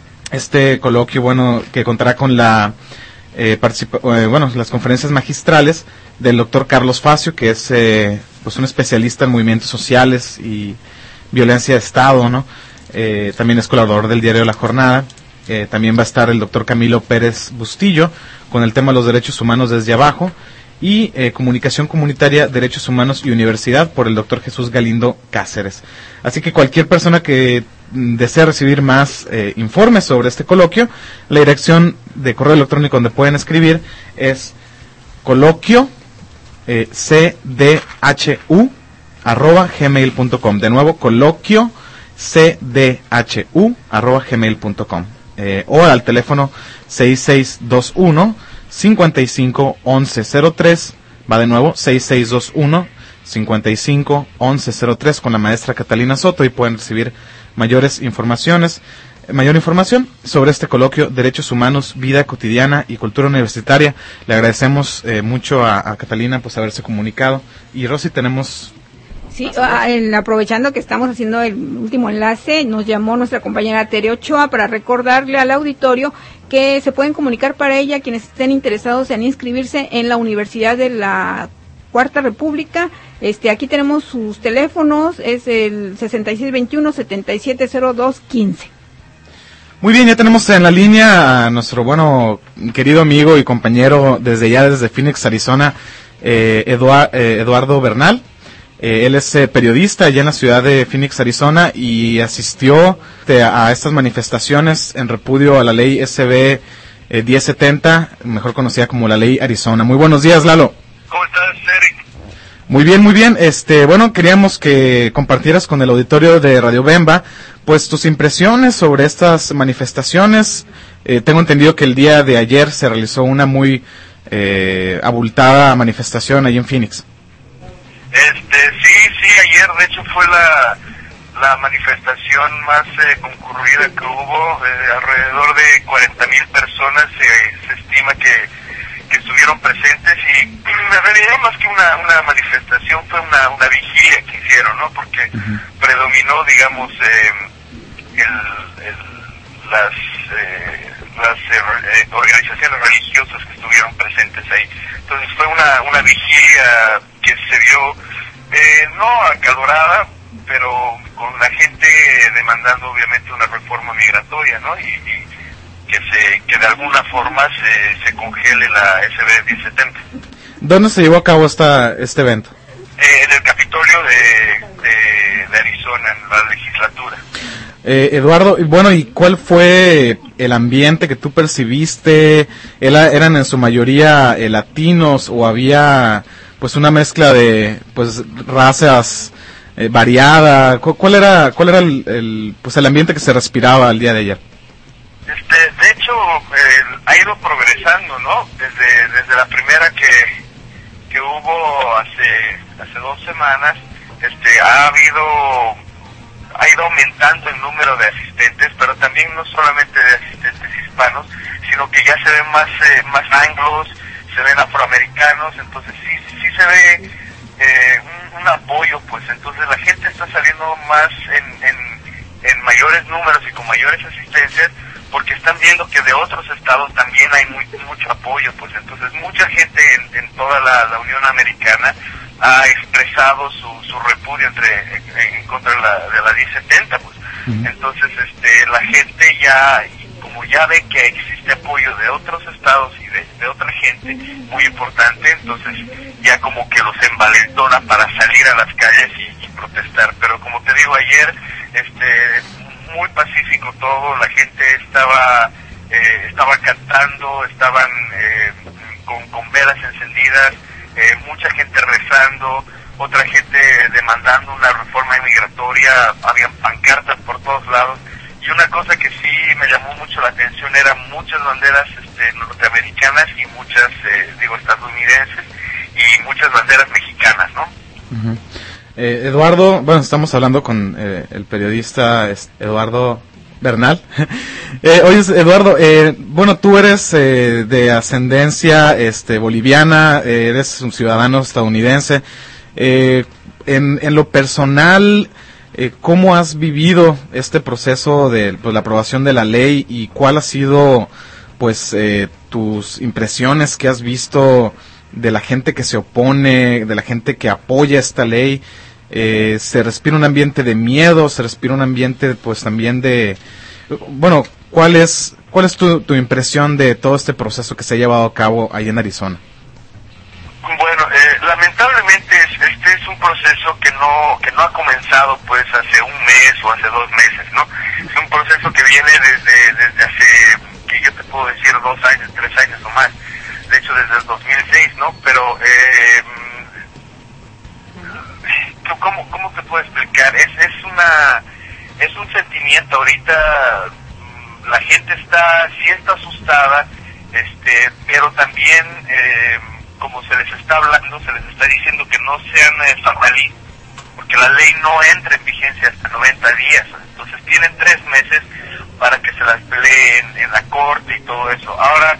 este coloquio, bueno, que contará con la, eh, participa, eh, bueno, las conferencias magistrales del doctor Carlos Facio, que es, eh, pues un especialista en movimientos sociales y violencia de Estado, ¿no? Eh, también es colaborador del diario La Jornada. Eh, también va a estar el doctor Camilo Pérez Bustillo con el tema de los derechos humanos desde abajo y eh, comunicación comunitaria, derechos humanos y universidad por el doctor Jesús Galindo Cáceres. Así que cualquier persona que mm, desee recibir más eh, informes sobre este coloquio, la dirección de correo electrónico donde pueden escribir es coloquio eh, cdhu arroba gmail punto com. De nuevo, coloquio cdhu arroba gmail punto com. Eh, o al teléfono seis seis dos uno, cinco cinco, once cero tres, va de nuevo, seis seis dos uno, cincuenta y cinco, once cero tres con la maestra Catalina Soto y pueden recibir mayores informaciones, mayor información sobre este coloquio Derechos Humanos, Vida Cotidiana y Cultura Universitaria. Le agradecemos eh, mucho a, a Catalina pues haberse comunicado. Y Rosy, tenemos... Sí, el, aprovechando que estamos haciendo el último enlace, nos llamó nuestra compañera Tere Ochoa para recordarle al auditorio que se pueden comunicar para ella quienes estén interesados en inscribirse en la Universidad de la Cuarta República. Este, aquí tenemos sus teléfonos, es el sesenta y seis veintiuno, setenta y siete cero dos quince. Muy bien, ya tenemos en la línea a nuestro bueno querido amigo y compañero desde ya desde Phoenix, Arizona, eh, Eduard, eh, Eduardo Bernal. Eh, él es eh, periodista allá en la ciudad de Phoenix, Arizona, y asistió te, a estas manifestaciones en repudio a la ley S B eh, diez setenta, mejor conocida como la ley Arizona. Muy buenos días, Lalo. ¿Cómo estás, Eric? Muy bien, muy bien. Este, bueno, queríamos que compartieras con el auditorio de Radio Bemba, pues tus impresiones sobre estas manifestaciones. Eh, tengo entendido que el día de ayer se realizó una muy eh, abultada manifestación allí en Phoenix. Este, sí, sí, ayer de hecho fue la, la manifestación más eh, concurrida que hubo, eh, alrededor de cuarenta mil personas eh, se estima que, que estuvieron presentes y en realidad más que una, una manifestación fue una, una vigilia que hicieron, ¿no? Porque uh-huh. predominó, digamos, eh, el, el, las, eh, las eh, organizaciones religiosas que estuvieron presentes ahí. Entonces fue una, una vigilia que se vio eh, no acalorada, pero con la gente demandando obviamente una reforma migratoria, ¿no? Y, y que se que de alguna forma se, se congele la S B diez setenta. ¿Dónde se llevó a cabo esta este evento? Eh, en el Capitolio de, de, de Arizona, en la legislatura. Eh, Eduardo, bueno, ¿y cuál fue el ambiente que tú percibiste? ¿Eran en su mayoría eh, latinos o había pues una mezcla de pues razas eh, variada? ¿Cuál era cuál era el, el pues el ambiente que se respiraba el día de ayer? Este, de hecho, eh, ha ido progresando, ¿no? Desde desde la primera que que hubo hace hace dos semanas, este, ha habido ha ido aumentando el número de asistentes, pero también no solamente de asistentes hispanos, sino que ya se ven más eh, más anglos, se ven afroamericanos, entonces sí sí se ve eh, un, un apoyo, pues entonces la gente está saliendo más en, en, en mayores números y con mayores asistencias, porque están viendo que de otros estados también hay muy, mucho apoyo, pues entonces mucha gente en, en toda la, la Unión Americana ha expresado su, su repudio entre en, en contra de la, de la diez setenta, pues uh-huh. Entonces este la gente ya, como ya ve que existe apoyo de otros estados y de, de otra gente muy importante, entonces ya como que los envalentona para salir a las calles y, y protestar. Pero como te digo, ayer este muy pacífico todo, la gente estaba eh, estaba cantando, estaban eh, con, con velas encendidas, eh, mucha gente rezando, otra gente demandando una reforma migratoria, habían pancartas por todos lados, y una cosa que sí me llamó mucho la atención eran muchas banderas este, norteamericanas y muchas, eh, digo, estadounidenses, y muchas banderas mexicanas, ¿no? Uh-huh. Eh, Eduardo, bueno, estamos hablando con eh, el periodista Eduardo Bernal. eh, oye, Eduardo, eh, bueno, tú eres eh, de ascendencia este, boliviana, eh, eres un ciudadano estadounidense. Eh, en, en lo personal, eh, ¿cómo has vivido este proceso de pues, la aprobación de la ley y cuál ha sido, pues, eh, tus impresiones que has visto de la gente que se opone, de la gente que apoya esta ley? Eh, se respira un ambiente de miedo, se respira un ambiente pues también de, bueno, ¿cuál es cuál es tu, tu impresión de todo este proceso que se ha llevado a cabo ahí en Arizona? Bueno, eh, lamentablemente este es un proceso que no que no ha comenzado pues hace un mes o hace dos meses, ¿no? Es un proceso que viene desde desde hace, que yo te puedo decir, dos años, tres años o más, de hecho desde el dos mil seis, ¿no? Pero eh, ¿Cómo, ¿Cómo te puedo explicar? Es, es una es un sentimiento ahorita, la gente está, sí está asustada, este, pero también eh, como se les está hablando, se les está diciendo que no sean eh, fatalistas, porque la ley no entra en vigencia hasta noventa días, entonces tienen tres meses para que se las peleen en la corte y todo eso. Ahora,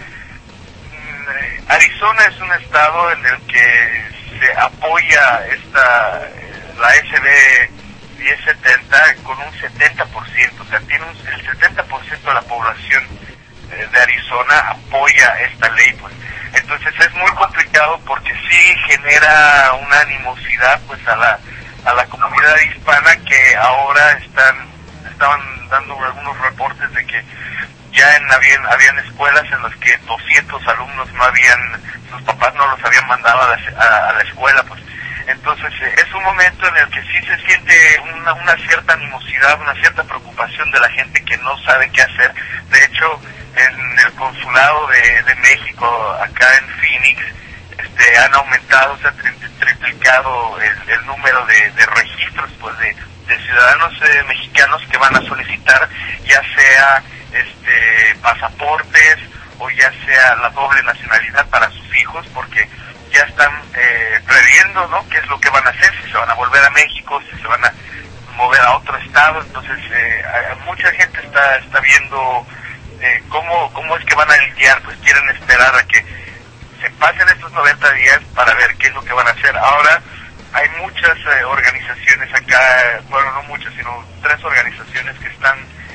mmm, Arizona es un estado en el que se apoya esta la S B diez setenta con un setenta por ciento, o sea, tiene un, el setenta por ciento de la población eh, de Arizona apoya esta ley, pues. Entonces es muy complicado porque sí genera una animosidad, pues, a la a la comunidad hispana, que ahora están estaban dando algunos reportes de que ya en, habían habían escuelas en las que doscientos alumnos no habían, sus papás no los habían mandado a la, a, a la escuela, pues. Entonces eh, es un momento en el que sí se siente una, una cierta animosidad, una cierta preocupación de la gente que no sabe qué hacer. De hecho, en el consulado de, de México acá en Phoenix este, han aumentado, se ha tri triplicado el, el número de, de registros, pues, de, de ciudadanos eh, mexicanos que van a solicitar ya sea este pasaportes o ya sea la doble nacionalidad para sus hijos, porque ya están eh, previendo, ¿no?, qué es lo que van a hacer, si se van a volver a México, si se van a mover a otro estado. Entonces eh, mucha gente está está viendo eh, cómo cómo es que van a lidiar, pues quieren esperar a que se pasen estos noventa días para ver qué es lo que van a hacer. Ahora hay muchas eh, organizaciones acá, bueno, no muchas, sino tres organizaciones que están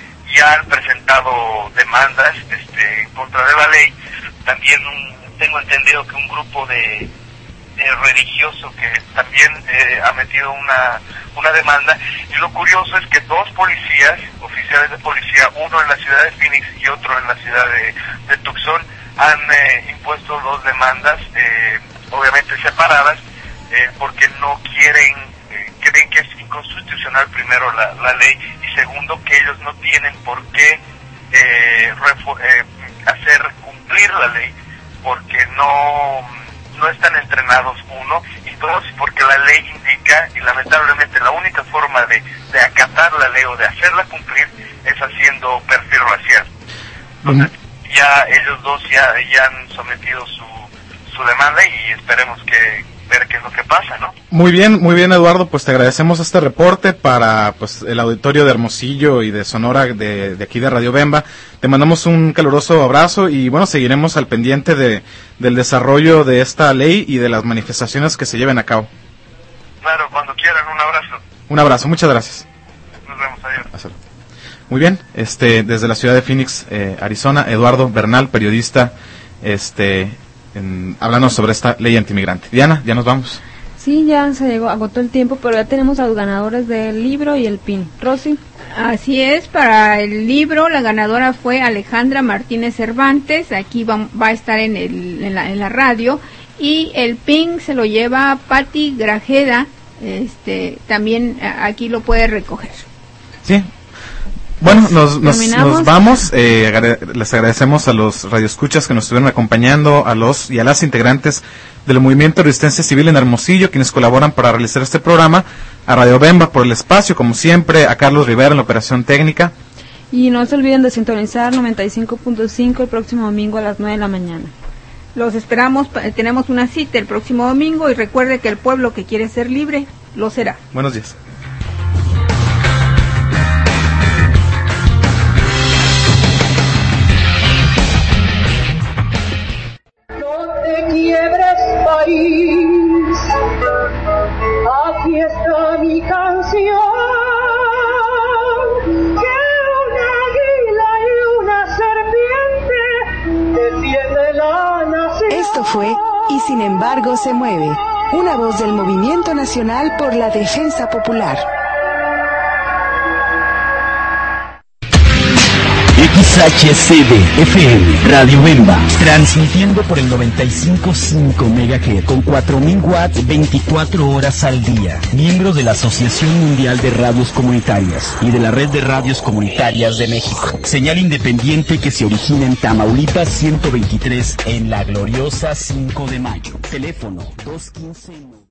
ya han presentado demandas este en contra de la ley. También un tengo entendido que un grupo de, de religioso que también eh, ha metido una una demanda, y lo curioso es que dos policías, oficiales de policía, uno en la ciudad de Phoenix y otro en la ciudad de, de Tucson, han eh, impuesto dos demandas, eh, obviamente separadas, eh, porque no quieren, eh, creen que es inconstitucional primero la, la ley, y segundo que ellos no tienen por qué eh, eh, hacer cumplir la ley, porque no no están entrenados, uno, y dos, porque la ley indica, y lamentablemente la única forma de, de acatar la ley o de hacerla cumplir es haciendo perfil racial. Entonces, ya ellos dos ya, ya han sometido su, su demanda, y esperemos que ver qué es lo que pasa, ¿no? Muy bien, muy bien, Eduardo, pues te agradecemos este reporte para pues el auditorio de Hermosillo y de Sonora, de, de aquí de Radio Bemba. Te mandamos un caluroso abrazo y bueno, seguiremos al pendiente de del desarrollo de esta ley y de las manifestaciones que se lleven a cabo. Claro, cuando quieran, un abrazo. Un abrazo, muchas gracias. Nos vemos, adiós. Hasta luego. Muy bien, este desde la ciudad de Phoenix, eh, Arizona, Eduardo Bernal, periodista, este En, hablando sobre esta ley antimigrante. Diana, ya nos vamos. Sí, ya se llegó, agotó el tiempo, pero ya tenemos a los ganadores del libro y el pin. Rosy. Así es, para el libro la ganadora fue Alejandra Martínez Cervantes, aquí va, va a estar en, el, en, la, en la radio, y el pin se lo lleva Patti Grajeda, este, también aquí lo puede recoger. Sí. Bueno, nos, nos, nos vamos. Eh, agrade, les agradecemos a los radioescuchas que nos estuvieron acompañando, a los y a las integrantes del Movimiento de Resistencia Civil en Hermosillo, quienes colaboran para realizar este programa, a Radio Bemba por el espacio, como siempre, a Carlos Rivera en la operación técnica. Y no se olviden de sintonizar noventa y cinco punto cinco el próximo domingo a las nueve de la mañana. Los esperamos, tenemos una cita el próximo domingo, y recuerde que el pueblo que quiere ser libre, lo será. Buenos días. Quiebres país, aquí está mi canción, que un águila y una serpiente defiende la nación. Esto fue Y sin embargo se mueve, una voz del Movimiento Nacional por la Defensa Popular. X H C D F M Radio Bemba, transmitiendo por el noventa y cinco punto cinco megahertz con cuatro mil watts veinticuatro horas al día. Miembro de la Asociación Mundial de Radios Comunitarias y de la Red de Radios Comunitarias de México. Señal independiente que se origina en Tamaulipas ciento veintitrés, en la gloriosa cinco de mayo. Teléfono dos uno cinco